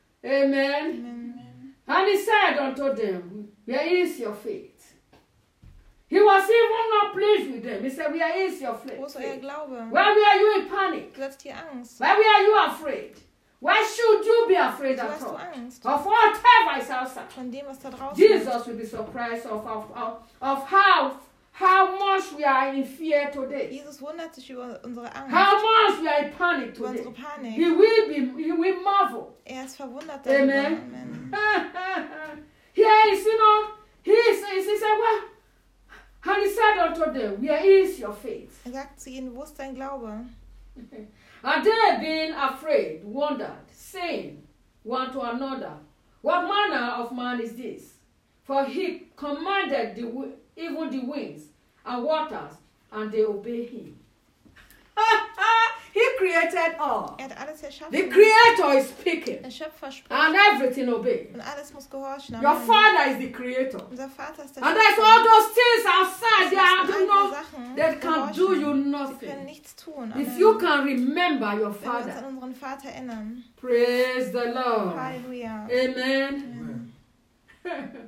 Amen. And he said unto them, where is your faith? He was even not pleased with them. He said, where is your faith? Wo ist euer Glaube? Why were you in panic? Du hast hier Angst. Why were you afraid? Why should you be afraid Wieso at hast du all? Angst? Of whatever is outside. Von dem, was da draußen ist. Jesus will be surprised of, of, of, of how, how much we are in fear today. Jesus wundert sich über unsere Angst. How much we are in panic Über today. unsere Panik. He will be, he will marvel. Er ist verwundert darüber. Amen. Amen. Here is, you know, he is, he said, well, and he said unto them, where is your faith? Er sagt zu ihnen, wo ist dein Glaube? And they, being afraid, wondered, saying one to another, what manner of man is this? For he commanded the, wi- even the winds and waters, and they obey him. He created all. Er hat alles erschaffen. The Creator is speaking, Der Schöpfer spricht. and everything obeys. Und alles muss gehorchen. Your Amen. Father is the Creator. Unser Vater ist der And there's Schöpfer. all those things outside, they are, All you diese know, Sachen that can do you gehorchen. Sie können nothing. nichts tun. If Amen. you can remember your Wenn wir uns Father, an unseren Vater erinnern. praise the Lord. Halleluja. Amen. Amen.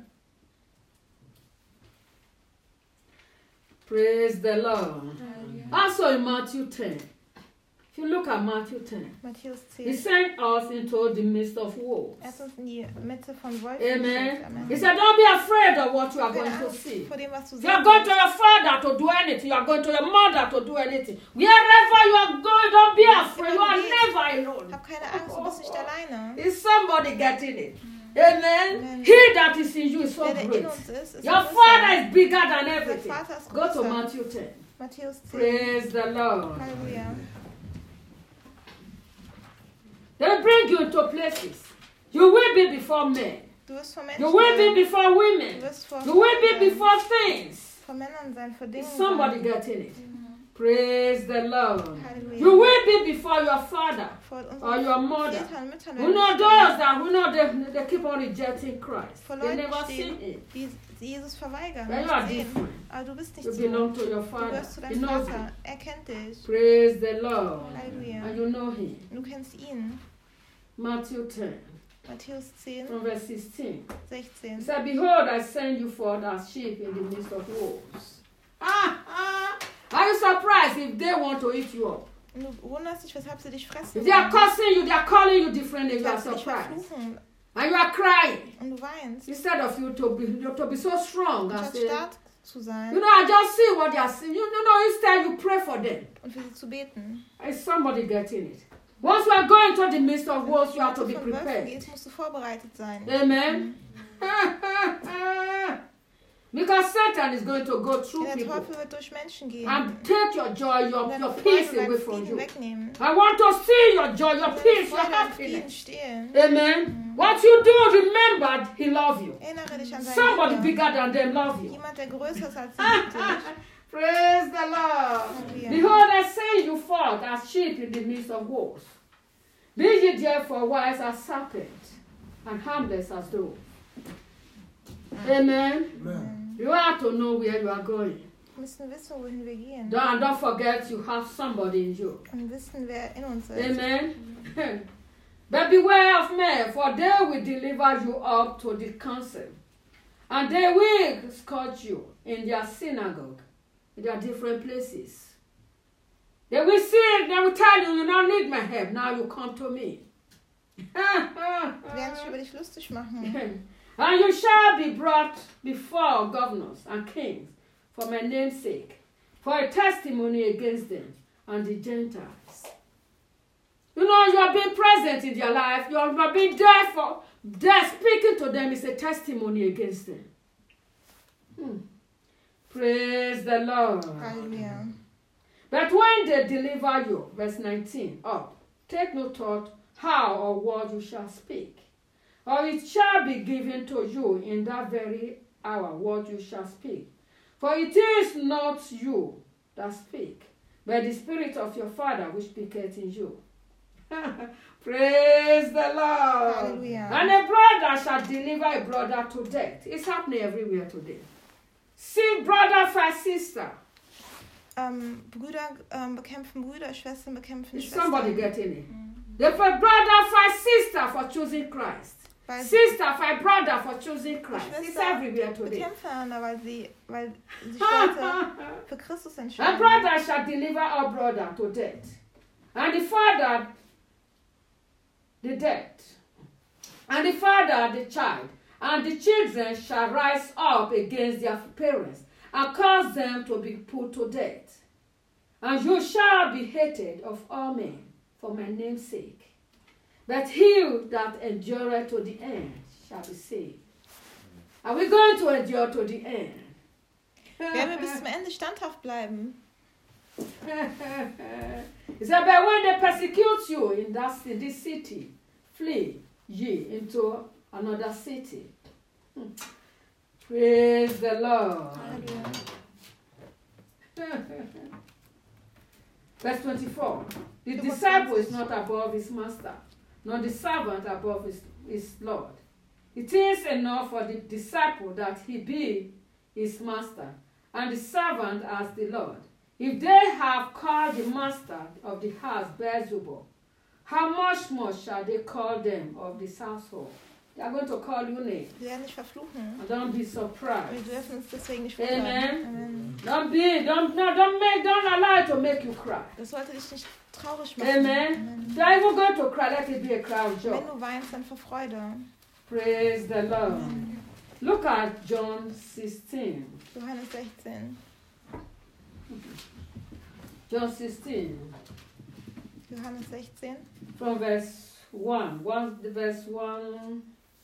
Praise the Lord. Also in Matthew ten, if you look at Matthew ten, Matthäus he zehn. sent us into the midst of Er wolves. ist uns in die Mitte von Wolfen Amen. geschickt. Amen. He said, don't be afraid of what you are going Keine to Angst see. vor dem, was du If you are siehst. going to your father to do anything, you are going to your mother to do anything. Wherever you are going, don't be afraid. You are never alone. Hab keine Angst, du bist nicht alleine. Is somebody getting it? Amen. Amen. He that is in you is so Der, der in great. uns ist, ist Your größer. father is bigger than Dein everything. Vater ist Go to größer. Matthew ten. Matthäus zehn. Praise the Lord. Halleluja. They will bring you to places. You will be before men. Du wirst vor Menschen You will be sein. before Du women. wirst vor You will be Frauen sein. before things. Vor Männern sein, vor Dingen Is somebody sein. getting it? Praise the Lord. Halleluja. You will be before your father Vor or unseren your mother. Vätern, Müttern Who werden know wir those stehen. that who know they, they keep on rejecting Christ. Vor They Leuten never seen stehen, it. die Jesus verweigern. Then you nicht are sehen. different. Aber du bist nicht You so. belong to your Du father. gehörst zu He deinem knows Vater. you. Er kennt dich. Praise the Lord. Halleluja. And you know him. Du kennst ihn. Matthew ten, Matthäus zehn, from verse sixteen. He sechzehn. said, behold, I send you forth as sheep in the midst of wolves. Ah, ah. Are you surprised if they want to eat you up? Und du wunderst dich, weshalb sie dich fressen If they are wollen. cursing you, they are calling you different names, you are Weshalb sie dich surprised. verfluchen. And you are crying. Und du weinst. Instead of you to be, to be so strong and Statt say, stark zu sein you know, I just see what they are saying. You, you know, instead you pray for them. und für sie zu beten. Is somebody getting it? Once you are going to the midst of wolves, you have to Wenn be du von Wölfen prepared. gehst, musst du vorbereitet sein. Amen. Because Satan is going to go through Ja, der people Teufel wird durch Menschen gehen. and take your joy, Und your, deine your Freude, peace away deinen from Frieden you. wegnehmen. I want to see your joy, your Deine peace, your Freude und Frieden happiness. stehlen. Amen. What you do, remember, he loves you. Erinnere dich an seine Somebody Liebe. bigger than them love you. Jemand, der größer ist als sie, liebt dich. Praise the Lord. Halleluja. Behold, I send you forth as sheep in the midst of wolves. Be ye therefore wise as serpents and harmless as doves. Amen. Amen. You have to know where you are going. Wir müssen wissen, wohin wir gehen. Don't, and don't forget you have somebody in you. Und wissen, wer in uns ist. Amen. But beware of men, for they will deliver you up to the council, and they will scourge you in their synagogue, in their different places. They will say, they will tell you, you don't need my help, now you come to me. Sie werden sich über dich lustig machen. And you shall be brought before governors and kings for my name's sake, for a testimony against them and the Gentiles. You know, you are being present in their life. You are being there for, there speaking to them is a testimony against them. Hmm. Praise the Lord. Hallelujah. But when they deliver you, verse nineteen, up, take no thought how or what you shall speak, or it shall be given to you in that very hour what you shall speak. For it is not you that speak, but the Spirit of your Father which speaketh in you. Praise the Lord. Hallelujah. And a brother shall deliver a brother to death. It's happening everywhere today. See, brother fight sister. Ähm, Brüder ähm, bekämpfen Brüder, Schwestern bekämpfen Is somebody Schwestern. getting it? The brother fight sister for choosing Christ. Weil Sister fight brother for choosing Christ. It's Schwester everywhere today. bekämpfen einander, weil sie, weil sich Leute für Christus A entscheiden. brother shall deliver a brother to death, and the father the death, and the father the child, and the children shall rise up against their parents and cause them to be put to death. And you shall be hated of all men for my name's sake. But he that endureth to the end shall be saved. Are we going to endure to the end? Werden wir bis zum Ende standhaft bleiben? He said, but when they persecute you in that in this city, flee ye into another city. Hmm. Praise the Lord. Hallelujah. Verse twenty-four. The It was disciple is Francis. not above his master, nor the servant above his, his Lord. It is enough for the disciple that he be his master, and the servant as the Lord. If they have called the master of the house Beelzebub, how much more shall they call them of this household? They are going to call you names. Wir werden nicht verfluchen. And don't be Wir surprised. dürfen uns deswegen nicht Amen. wundern. Amen. Don't be, don't, no, don't make, don't allow it to make you cry. Das sollte dich nicht traurig machen. Amen. If you are even going to cry, let it be a cry of joy. Wenn du weinst, dann vor Freude. Praise the Lord. Look at John sixteen. Johannes sechzehn. John sixteen, Johannes sechzehn. from verse one. One verse one,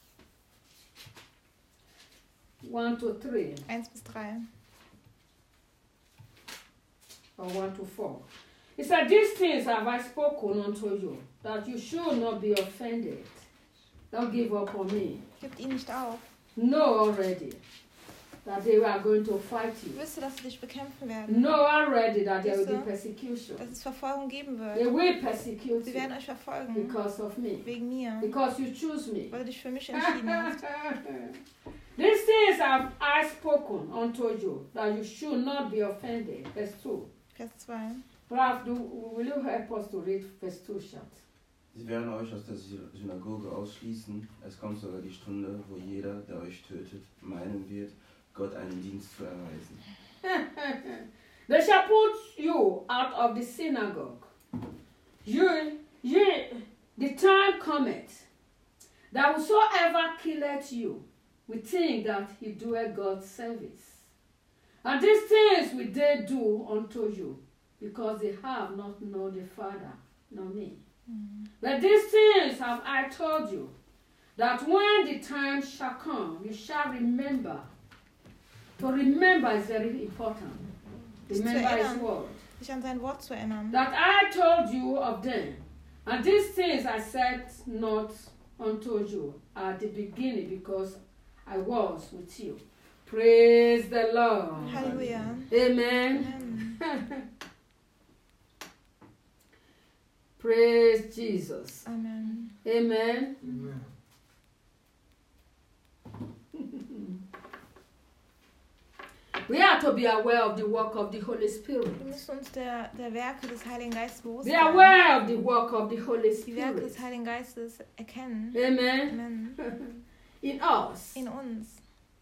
one to three, eins bis drei. or one to four. He said, these things have I spoken unto you, that you should not be offended. Don't give up on me. Gib ihn nicht auf. Know already that they are going to fight you. Wüsste, dass sie dich bekämpfen werden. Know already that there will be Wisse, persecution. Dass es Verfolgung geben They wird. will persecute Sie you werden euch verfolgen. because of me. Wegen mir. Because you choose me. Weil du dich für mich entschieden hast. These things have I spoken unto you, that you should not be offended. Verse two. Vers zwei. Ralph, do, will you help us to read verse two, shut? Sie werden euch aus der Synagoge ausschließen. Es kommt sogar die Stunde, wo jeder, der euch tötet, meinen wird, Gott einen Dienst zu erweisen. They shall put you out of the synagogue. You, you, the time cometh, that whosoever killeth you will think that he doeth God's service. And these things will they do unto you, because they have not known the Father, nor me. Mhm. But these things have I told you, that when the time shall come, you shall remember. To remember is very important. Remember his word. Sich an sein Wort zu erinnern. That I told you of them. And these things I said not unto you at the beginning, because I was with you. Praise the Lord. Halleluja. Amen. Amen. Praise Jesus. Amen. Amen. Amen. We have to be aware of the work of the Holy Spirit. Wir müssen uns der, der Werke des Heiligen Geistes bewusst Be sein. aware of the work of the Holy Die Werke Spirit. des Heiligen Geistes erkennen. Amen. Amen. In us. In uns.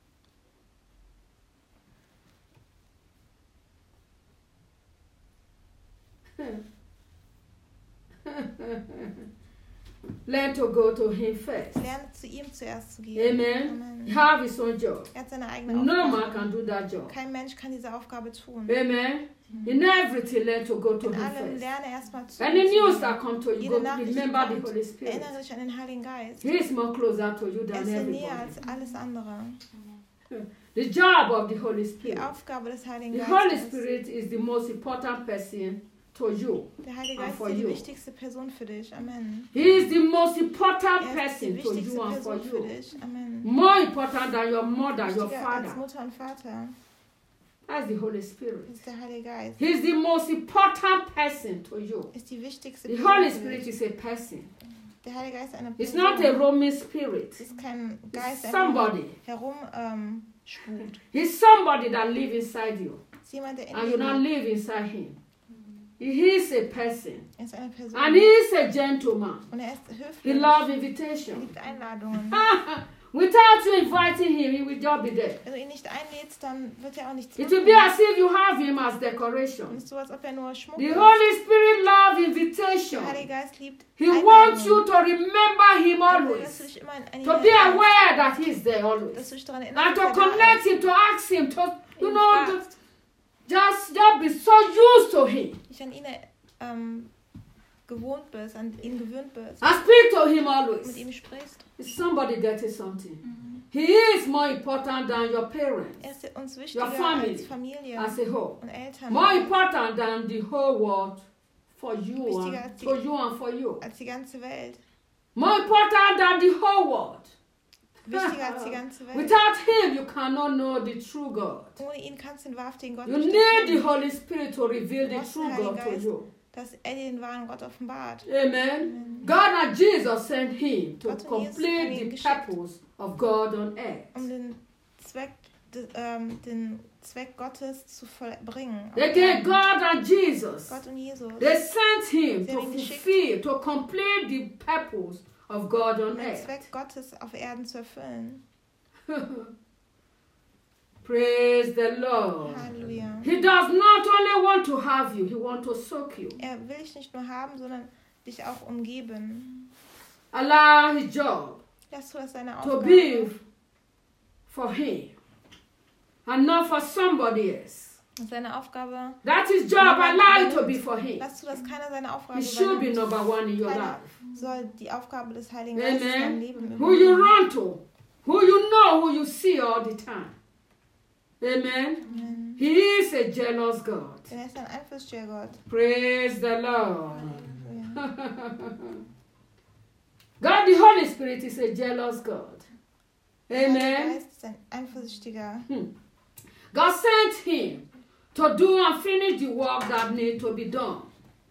Learn to go to Him first. Lerne zu ihm zuerst zu gehen. Amen. He have His own job. Er hat seine eigene No man Aufgabe. can do that job. Kein Mensch kann diese Aufgabe tun. Amen. In everything, learn to go to In Him allem first. lerne erstmal zu Any ihm zu news gehen. that come to you, Jede go Nachricht, die remember the kommt, Holy Spirit. erinnere dich an den Heiligen Geist. He is more closer to you Er than ist dir everybody. näher als alles andere. The job of the Holy Die Spirit. Aufgabe des Heiligen The Holy Geistes. Spirit is the most important person to you. Der Heilige and Geist for ist die you. wichtigste Person für dich. Amen. He is the most important Er ist die person to wichtigste you and for Person für you. dich. Amen. More important than your mother, your Wichtiger als father. Mutter und Vater. That's the Holy Spirit. Das ist der Heilige Geist. He is the most important person to you. Ist die wichtigste The Person Holy für Spirit dich. is a person. Der Heilige Geist ist eine It's Person. not a roaming spirit. Es ist kein It's Geist, der somebody. herum ähm, spukt. He's somebody that lives inside you. Es ist jemand, der in And you dir don't lebt. live inside him. He is a person. Er ist eine Person. And he is a gentleman. Und er ist He höflich. loves Er invitation. liebt Einladungen. Without you inviting him, he will just be there. Wenn du ihn nicht einlädst, dann wird er auch nichts It machen. will be as if you have him as Und decoration. es ist so, als ob er nur Schmuck The ist. Holy Spirit loves invitation. Der Heilige Geist liebt He wants you Einladungen. to remember him Er will, dass du always. dich immer an an ihn To be erinnerst. aware that he is there Dass always. du dich daran And erinnerst, to dass er da connect ist. him, to ask him, to, you Ihn know, fragst. just, just, just be so used to him. Dich an ihn ähm, gewohnt bist, an ihn gewöhnt bist. And speak to him Mit always. ihm sprichst. Is somebody getting something? He is more important than your parents Er ist uns wichtiger family als Familie as a whole. und Eltern. More important than the whole world for you Wichtiger and als die- for you and for you. Als die ganze Welt. More important than the whole world. Wichtiger als die ganze Welt. Without him, you cannot know the true God. Ohne ihn kannst du den wahrhaftigen Gott You nicht need the erkennen, Holy Spirit to reveal the brauchst true den God to Heiligen you. dass er dir den wahren Gott offenbart. Amen. God and Jesus sent him to Gott und Jesus haben ihn complete the geschickt. purpose of God on earth. Um den Zweck, de, ähm, den Zweck Gottes zu vollbringen. Again, God and Jesus, Gott und Jesus. they sent him Sie to haben ihn geschickt. fulfill, to complete the purpose of God on Um den earth. Zweck Gottes auf Erden zu erfüllen. Praise the Lord. Halleluja. He does not only want to have you, he wants to soak you. Er will dich nicht nur haben, sondern dich auch umgeben. Allow his job Lass du das deine to Aufgabe be for him and not for somebody else. Und seine Aufgabe, That is job. Allow it to be for him. lass du, dass keiner seine Aufgabe He should be übernimmt. number one in your Keiner life. soll die Aufgabe des Heiligen Geistes in deinem Amen. Leben Who you übernehmen. run to, who you know, who you see all the time. Amen. Amen. He is a jealous God. Denn er ist ein einflussreicher Gott. Praise the Lord. Halleluja. God, the Holy Spirit, is a jealous God. Der Heilige Amen. Geist ist ein eifersüchtiger. God sent him to do and finish the work that need to be done.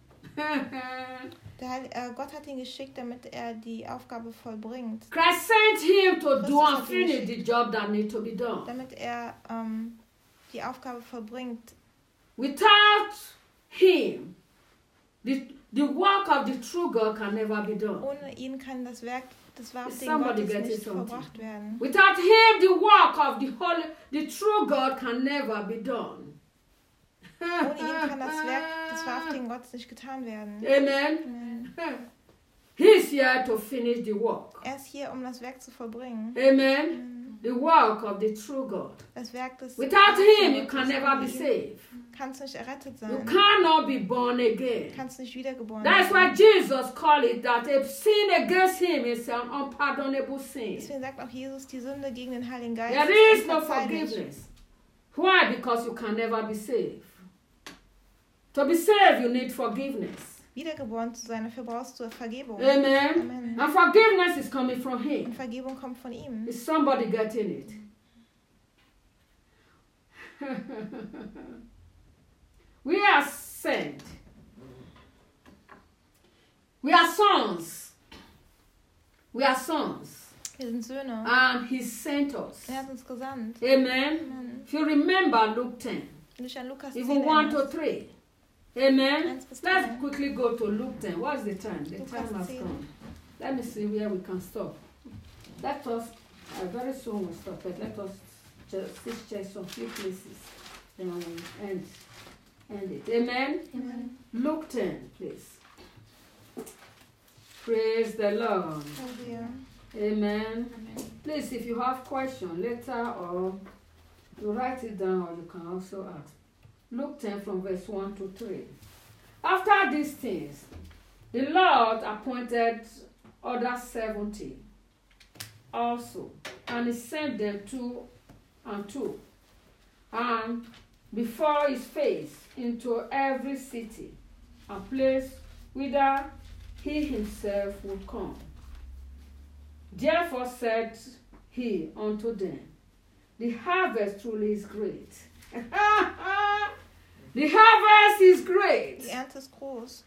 Der Heil, äh, Gott hat ihn geschickt, damit er die Aufgabe vollbringt. Christ sent him to do Christus and hat ihn finish the job that need to be done. Damit er ähm, die Aufgabe vollbringt. Without him, the, the work of the true God can never be done. Ohne ihn kann das Werk des wahrhaftigen somebody Gottes getting nicht something? vollbracht werden. Without him, the work of the holy, the true God can never be done. Ohne ihn kann das Werk des wahrhaftigen Gottes nicht getan werden. Amen. Amen. He's here to finish the work. Er ist hier, um das Werk zu vollbringen. Amen. The work of the true God. Das Werk des Without him, you Gottes. can never be Ohne ihn saved. kannst du nicht errettet You sein. cannot be born again. Kannst nicht wiedergeboren That's why werden. Jesus called it that a sin against him is an unpardonable sin. Deswegen sagt auch Jesus, die Sünde gegen den Heiligen Geist There ist is no unverzeihlich. forgiveness. Why? Because you can never be saved. To be saved, you need forgiveness. Wiedergeboren zu sein, dafür brauchst du Vergebung. Amen. Amen. And forgiveness is coming from Und him. Vergebung kommt von ihm. Is somebody getting it? We are sent. We are sons. We are sons. Wir sind Söhne. and He sent us. Er hat uns gesandt. Amen. Amen. If you remember Luke ten, Wenn du dich an Lukas even zehn one to erinnerst. three. Amen. Eins bis Let's drei. quickly go to Luke ten. What's the time? The Lukas time has zehn. come. Let me see where we can stop. Let us, uh, very soon we'll stop it. Let us just just check some few places. Then we'll end, end it. Amen. Amen. Luke ten, please. Praise the Lord. Halleluja. Amen. Amen. Please, if you have question later, or you write it down, or you can also ask. Luke ten from verse one to three. After these things, the Lord appointed other seventy also, and he sent them two and two, and before his face into every city and place whither he himself would come. Therefore said he unto them, the harvest truly is great. The harvest is great. Die Ernte ist groß.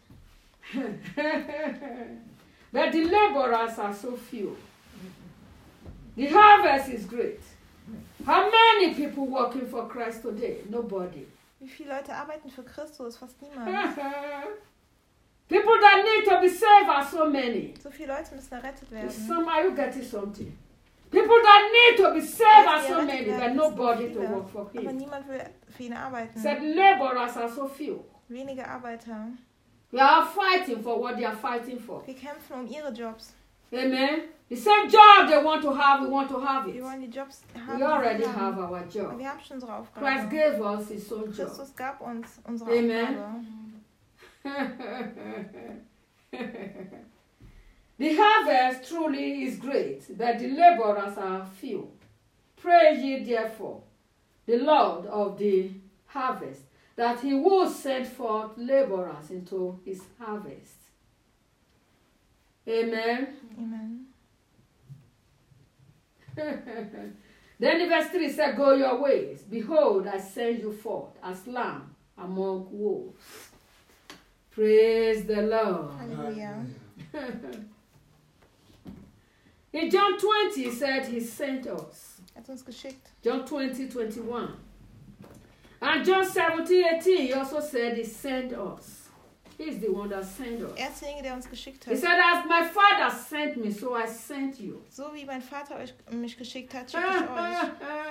But the laborers are so few. The harvest is great. How many people working for Christ today? Nobody. Wie viele Leute arbeiten für Christus? Fast niemand. People that need to be saved are so many. So viele Leute müssen errettet werden. Some are you getting something? People that need to be saved are Die so errettet many, werden, but sind so nobody to viele. work for Aber him. niemand will für ihn arbeiten. Said laborers are so few. Wenige Arbeiter. We are fighting for what they are fighting for. Wir kämpfen um ihre Jobs. Amen. The same job they want to have, we want to have it. Wir wollen die Jobs haben. We already die wir have haben. our Aber job. wir haben schon unsere Aufgabe. Christ gave us his own job. Christus gab uns unsere Amen. Aufgabe. The harvest truly is great, but the laborers are few. Pray ye therefore the Lord of the harvest, that he will send forth laborers into his harvest. Amen. Amen. Then in verse three said, go your ways. Behold, I send you forth as lamb among wolves. Praise the Lord. Halleluja. In John twenty, he said he sent us. Er hat uns geschickt. John twenty, twenty-one. And John seventeen, eighteen, he also said he sent us. He's the one that sent us. Er ist derjenige, der uns geschickt He hat. said, as my Father sent me, so I sent you. So wie mein Vater euch, mich geschickt hat, schicke ich euch.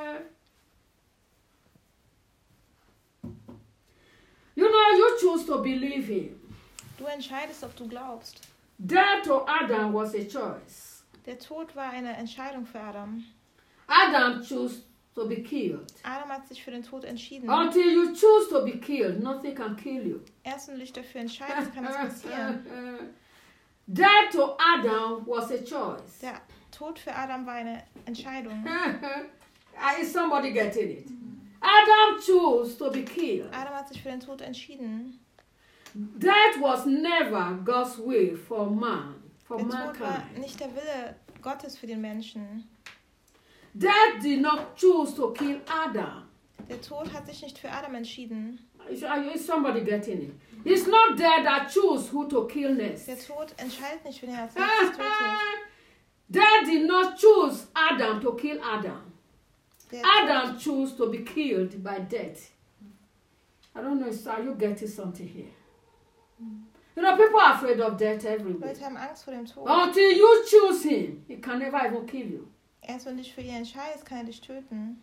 You know, you choose to believe him. Du entscheidest, ob du glaubst. Death to Adam was a choice. Der Tod war eine Entscheidung für Adam. Adam chose to be killed. Adam hat sich für den Tod entschieden. Until you choose to be killed, nothing can kill you. Erst wenn du dich dafür entscheidest, kann es passieren. Death to Adam was a choice. Der Tod für Adam war eine Entscheidung. Is somebody getting it? Adam chose to be killed. Adam hat sich für den Tod entschieden. That was never God's will for man, for Der Tod war mankind. nicht der Wille Gottes für den Menschen. That did not choose to kill Adam. Der Tod hat sich nicht für Adam entschieden. Is is somebody getting it? It's not there that choose who to kill next. Der Tod entscheidet nicht, wen er als nächstes tötet. That did not choose Adam to kill Adam. Der Adam chose to be killed by death. I don't know, are you getting something here? You know, people are afraid of death everywhere. Leute haben Angst vor dem Tod. Until you choose him, he can never even kill you. Erst wenn du dich für ihn entscheidest, kann er dich töten.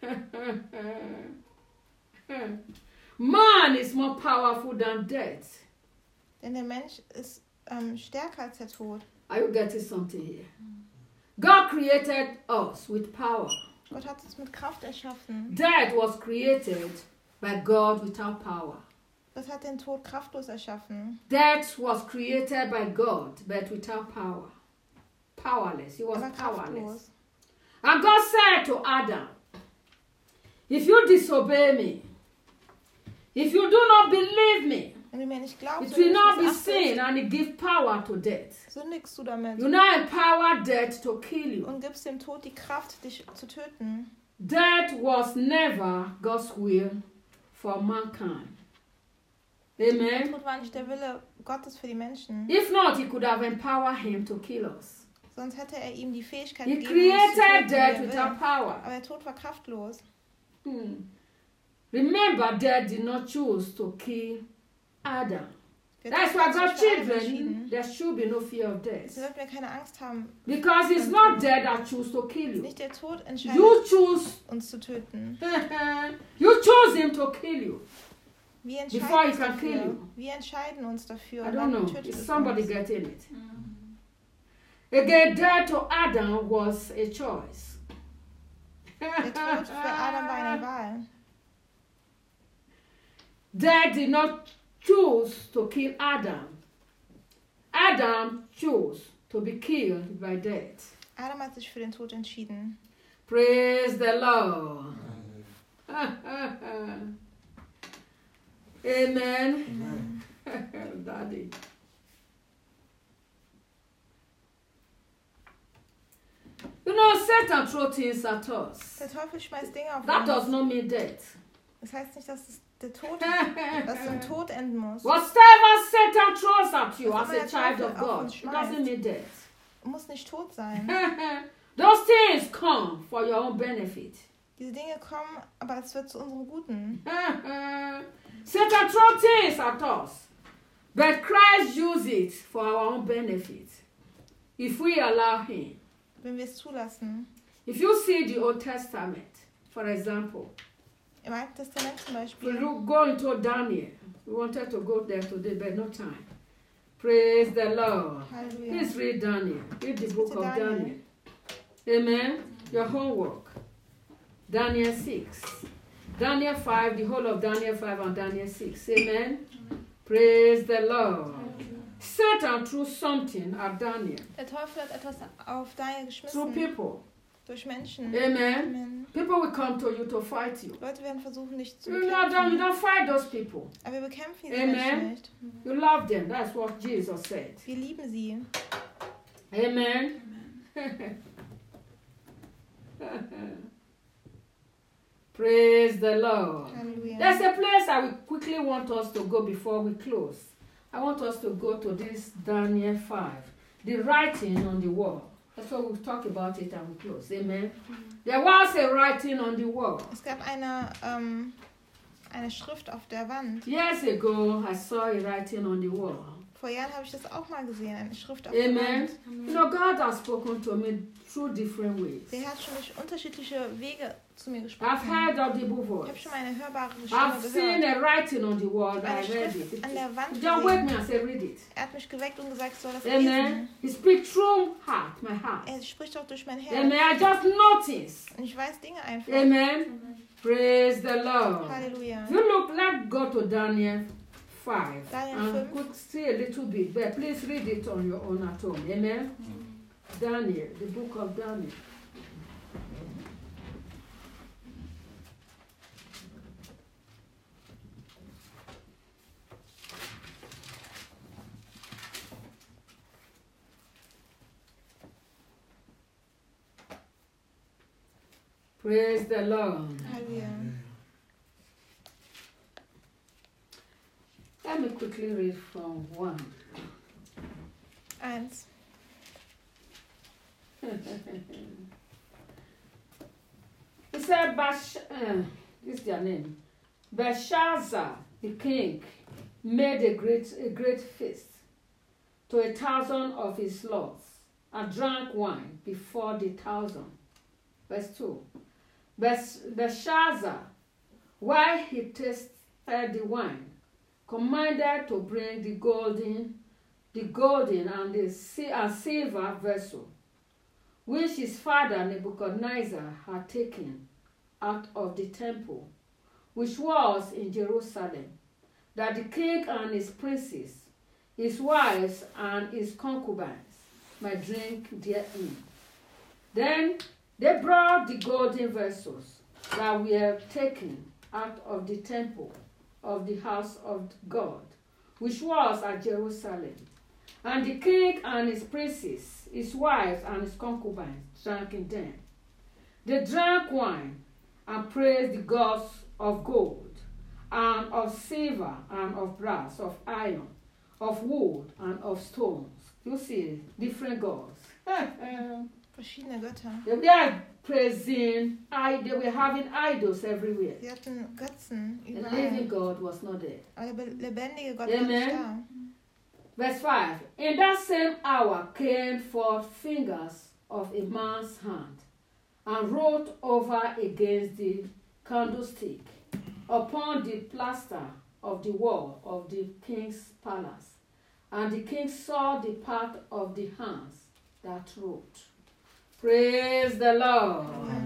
Man is more powerful than death. Denn der Mensch ist ähm, stärker als der Tod. Are you getting something here? God created us with power. Gott hat uns mit Kraft erschaffen. Death was created by God without power. Gott hat den Tod kraftlos erschaffen. Death was created by God, but without power. Powerless. He was Aber powerless. kraftlos. And God said to Adam, if you disobey me, if you do not believe me, Wenn du mir nicht glaubst, it wenn will du not mich be missachtest, sin and it give power to death. sündigst du damit You now empower death to kill you. und gibst dem Tod die Kraft, dich zu töten. Death was never God's will for mankind. Der Amen. Tod war nicht der Wille Gottes für die Menschen. If not, he could have empowered him to kill us. Sonst hätte er ihm die Fähigkeit He gegeben, uns zu created töten, wie death er without will. power. Aber der Tod war kraftlos. Hmm. Remember, death did not choose to kill Adam. Der That's Tod why hat sich God's für Adam children, entschieden. there should be no fear of So death. sollten wir keine Angst haben. Because it's not death that choose to kill Es ist you. nicht der Tod entscheidet, You choose, uns zu töten. you choose him to kill you. Wir Before entscheiden he uns can kill dafür. you. Wir entscheiden uns dafür. I Und don't dann know. tötet Is es somebody uns. getting it? Again, death to Adam was a choice. Der Tod für Adam war eine Wahl. Death did not choose to kill Adam. Adam chose to be killed by death. Adam hat sich für den Tod entschieden. Praise the Lord. Amen. Daddy. You know, Satan throws things at us. Der Teufel schmeißt Dinge auf That does uns. not mean death. Das heißt nicht, dass es der Tod, dass es im Tod enden muss. Whatever Satan throws at you Was as immer a der child Teufel of auf God, uns it doesn't mean death. Muss nicht tot sein. Those things come for your own benefit. Diese Dinge kommen, aber es wird zu unserem Guten. Satan throws things at us, but Christ uses it for our own benefit. If we allow him. Wenn wir es zulassen. If you see the Old Testament, for example, Im Alten Testament zum we Beispiel. look, go into Daniel. We wanted to go there today, but no time. Praise the Lord. Halleluja. Please read Daniel. Read the book of Daniel. Daniel. Amen. Your homework. Daniel six. Daniel five, the whole of Daniel five and Daniel six. Amen. Praise the Lord. Satan threw something at Daniel. Der Teufel hat etwas auf Daniel Through geschmissen. people. Durch Menschen. Amen. Amen. People will come to you to fight you. Leute werden versuchen, dich zu You know, don't, you bekämpfen. don't fight those people. Aber wir bekämpfen diese Amen. Menschen nicht. You love them. That's what Jesus said. Wir lieben sie. Amen. Praise the Lord. Halleluja. There's a place I will quickly want us to go before we close. I want us to go to this Daniel five. The writing on the wall. That's what we'll talk about it and we close. Amen. There was a writing on the wall. Es gab eine, ähm, eine Schrift auf der Wand. Years ago, I saw a writing on the wall. Vor Jahren habe ich das auch mal gesehen, eine Schrift auf der Amen. Wand. You know, God has spoken to me through different ways. Der hat schon durch unterschiedliche Wege zu mir I've gesprochen. heard audible Ich habe voice. schon mal eine hörbare Stimme I've seen gehört. a writing on the wall. I Eine read Schrift it. an der Wand Don't wake gesehen. me and say, read it. Er hat mich geweckt und gesagt, ich soll das Amen. lesen. He speaks through heart, my heart. Er spricht auch durch mein Herz. Amen. I just noticed. Und ich weiß Dinge einfach. Amen. Praise the Lord. Halleluja. If you look, let's go to Daniel five. Daniel and five. could see a little bit, but please read it on your own at home. Amen. Daniel, the book of Daniel. Praise the Lord. Halleluja. Let me quickly read from one. Eins. He said, Bash, uh, this is their name. Belshazzar, the king, made a great, a great feast to a thousand of his lords and drank wine before the thousand. Verse two. Bels- Belshazzar, while he tasted the wine, commanded to bring the golden, the golden and the si- and silver vessel, which his father Nebuchadnezzar had taken out of the temple, which was in Jerusalem, that the king and his princes, his wives and his concubines might drink therein. Then they brought the golden vessels that were taken out of the temple of the house of God, which was at Jerusalem. And the king and his princes, his wives and his concubines drank in them. They drank wine and praised the gods of gold, and of silver, and of brass, of iron, of wood, and of stones. You see, different gods. Verschiedene Götter. They were praising, I, they were having idols everywhere. Sie hatten Götzen The living überall. God was not there. Aber der be- lebendige Gott Amen. war nicht da. Verse five. In that same hour came forth fingers of a man's hand, and wrote over against the candlestick upon the plaster of the wall of the king's palace. And the king saw the part of the hands that wrote. Praise the Lord.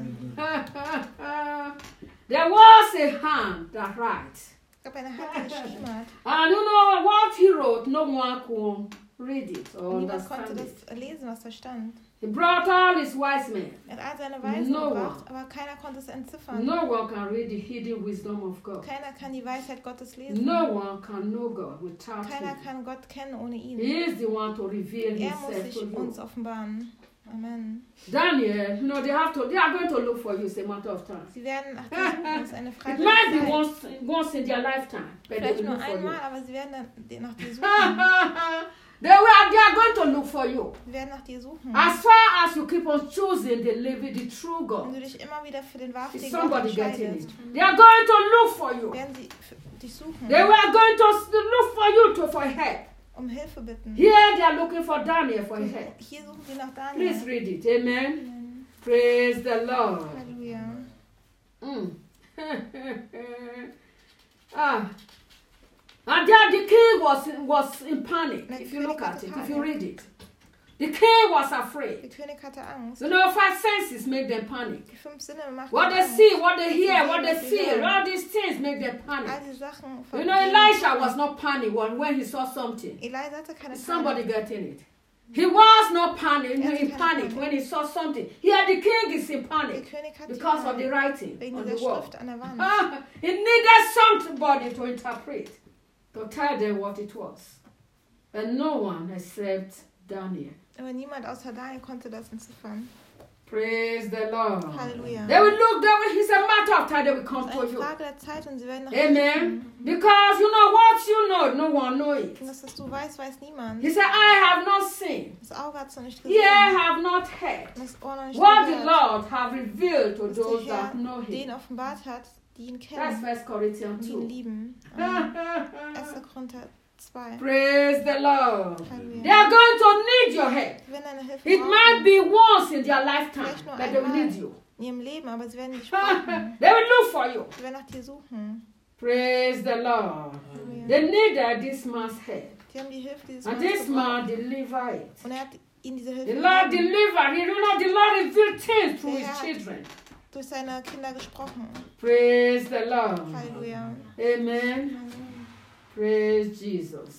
There was a hand that writes. Es gab eine Hand, die geschrieben hat. And you know what he wrote, no one could read it or Niemand konnte understand it. das lesen, was da stand. He brought all his wise men. Er hat all seine Weisen No gebracht, aber keiner konnte es entziffern. No one can read the hidden wisdom of God. Keiner kann die Weisheit Gottes lesen. No one can know God without Keiner him. kann Gott kennen ohne ihn. He is the one to reveal Er muss himself to sich you. uns offenbaren. Amen. Daniel, you know, they have to, they are going to look for you, it's a matter of time. Sie werden nach dir suchen, es ist eine It Frage might be der Zeit. once, once in their lifetime, but they Vielleicht will nur look for you. einmal, aber sie werden dann nach dir suchen. they, will, they are going to look for you. Sie werden nach dir suchen. As far as you keep on choosing the living, the true Wenn God, du dich immer wieder für den is wahrhaftigen Gott somebody getting entscheidest, it? They are going to look for you. werden sie für dich suchen, They were going to s- look for you to for help. um Hilfe bitten. Here they are looking for Daniel for help. Hier suchen sie nach Daniel. Please read it. Amen. Praise the Lord. Halleluja. Mm. ah. And then the king was was in panic. If you look at it, if you read it, the king was Der afraid. König hatte Angst. You know, five senses make them panic. Die fünf Sinne machen What they Angst. see, what they hear, what they feel, all these things make them All panic. die Sachen You know, Elisha was not panic when, when he saw something. Elisa hatte keine Is somebody Panik. getting it? He was not panic, Er hatte in keine panic Panik. when he saw something. Here the king is in Der panic König hatte because of the Panik writing wegen on dieser the wall. Schrift an der Wand. Ah, he needed somebody to interpret, to tell them what it was. And no one except Daniel. Aber niemand außer Daniel konnte das entziffern. Praise the Lord. Halleluja. They will look, they will, it's a matter of time they will Es come ist for eine you. Frage der Zeit und sie werden nach dir Amen. suchen. Because you know what you know, no one knows it. Und das, was du weißt, weiß niemand. He said, I have not seen, Das Auge hat es noch nicht gesehen. ear have not heard. Und das Ohr noch nicht What the gehört. Lord have revealed to Was der those Herr that know den him. offenbart hat, die ihn That's kennen First und Corinthians die ihn two. lieben. Amen. erster Korinther zwei. Praise the Lord. They Halleluja. are going to need your help. Sie werden deine Hilfe It might brauchen be once in their lifetime Vielleicht nur that they will einmal. need you. in ihrem Leben, aber sie werden dich brauchen. They will look for you. Sie werden nach dir suchen. Praise the Lord. Halleluja. They needed this man's help. Sie haben die Hilfe dieses And Mannes this gebraucht. man delivered it. Und er hat ihnen diese The Hilfe Lord gegeben. delivered. You know, the Lord revealed things through Der his Herr hat children. durch seine Kinder gesprochen. Praise the Lord. Halleluja. Amen. Praise Jesus.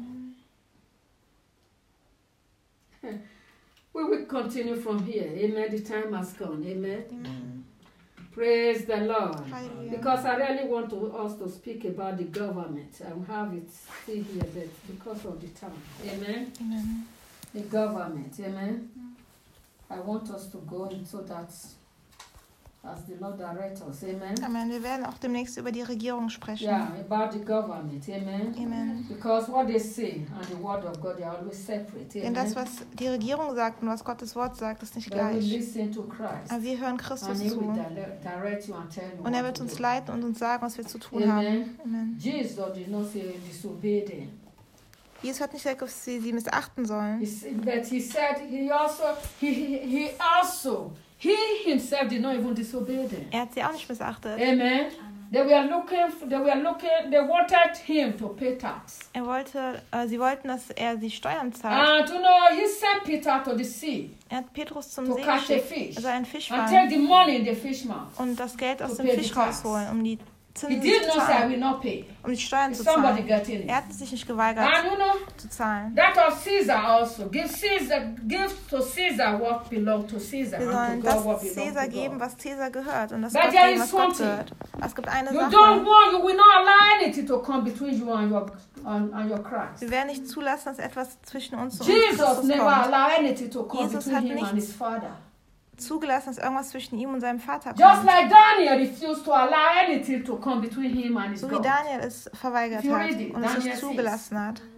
We will continue from here. Amen. The time has gone. Amen. Amen. Praise the Lord. Hallelujah. Because I really want to, us to speak about the government. I have it still here, but because of the time. Amen. Amen. The government. Amen. I want us to go into that as the Lord directs us. Amen. Amen. Wir werden auch demnächst über die Regierung sprechen. Yeah, about the government. Amen. Amen. Because what they say and the word of God, they are always separate. Denn Amen. das, was die Regierung sagt und was Gottes Wort sagt, ist nicht But we gleich. listen to Christ. Aber wir hören And Christus he will zu. dire- direct you and tell you Und er what wird to uns do. leiten und uns sagen, was wir zu tun Amen. haben. Amen. Jesus did not say disobey them. Jesus hat nicht gesagt, dass sie sie missachten sollen. He s- But he said he also he, he, he also he himself did not even disobey them. Er hat sie auch nicht missachtet. Amen. They were looking f- they were looking they wanted him to pay tax. Er wollte, äh, sie wollten, dass er sie Steuern zahlt. And you know he sent Peter to the sea Er hat Petrus zum to See catch a geschickt, fish also einen Fisch and take fangen the money in the fish mouth. und das Geld aus to dem pay Fish the tax. rausholen, um die He Zinsen did zu not say I zahlen, will not pay. um die Steuern Is zu somebody zahlen. getting it? Er hat sich nicht geweigert And you know zu zahlen. that of Caesar also. Give Caesar, give to Caesar what belongs to Caesar, Wir and sollen to God das what belongs Cäsar to geben, God. was Cäsar gehört und das But Gott there geben, is was Gott something. gehört. Aber es gibt eine You don't Sache. want, you will not allow anything to come between you and your and, and your Christ. Wir werden nicht zulassen, dass etwas zwischen uns und Jesus Christus never kommt. allowed anything to come Jesus between hat him and nichts his Father. Zugelassen, dass irgendwas zwischen ihm und seinem Vater Just kommt. like Daniel refused to allow anything to come between him and his So wie God. Daniel es verweigert If you hat read it, und es Daniel nicht says- zugelassen hat.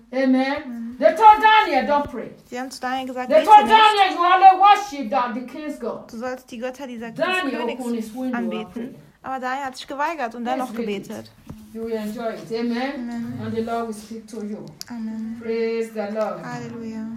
Amen. They told Daniel, don't pray. Sie haben zu Daniel gesagt, They bete told nicht. Daniel, you only worship the, the king's God. Du sollst die Götter dieser des Daniel opened his Königs window and anbeten. prayed. Aber Daniel hat sich geweigert und dennoch Let's read it. gebetet. You will enjoy it. Amen. Amen. And the Lord will speak to you. Amen. Praise the Lord. Halleluja.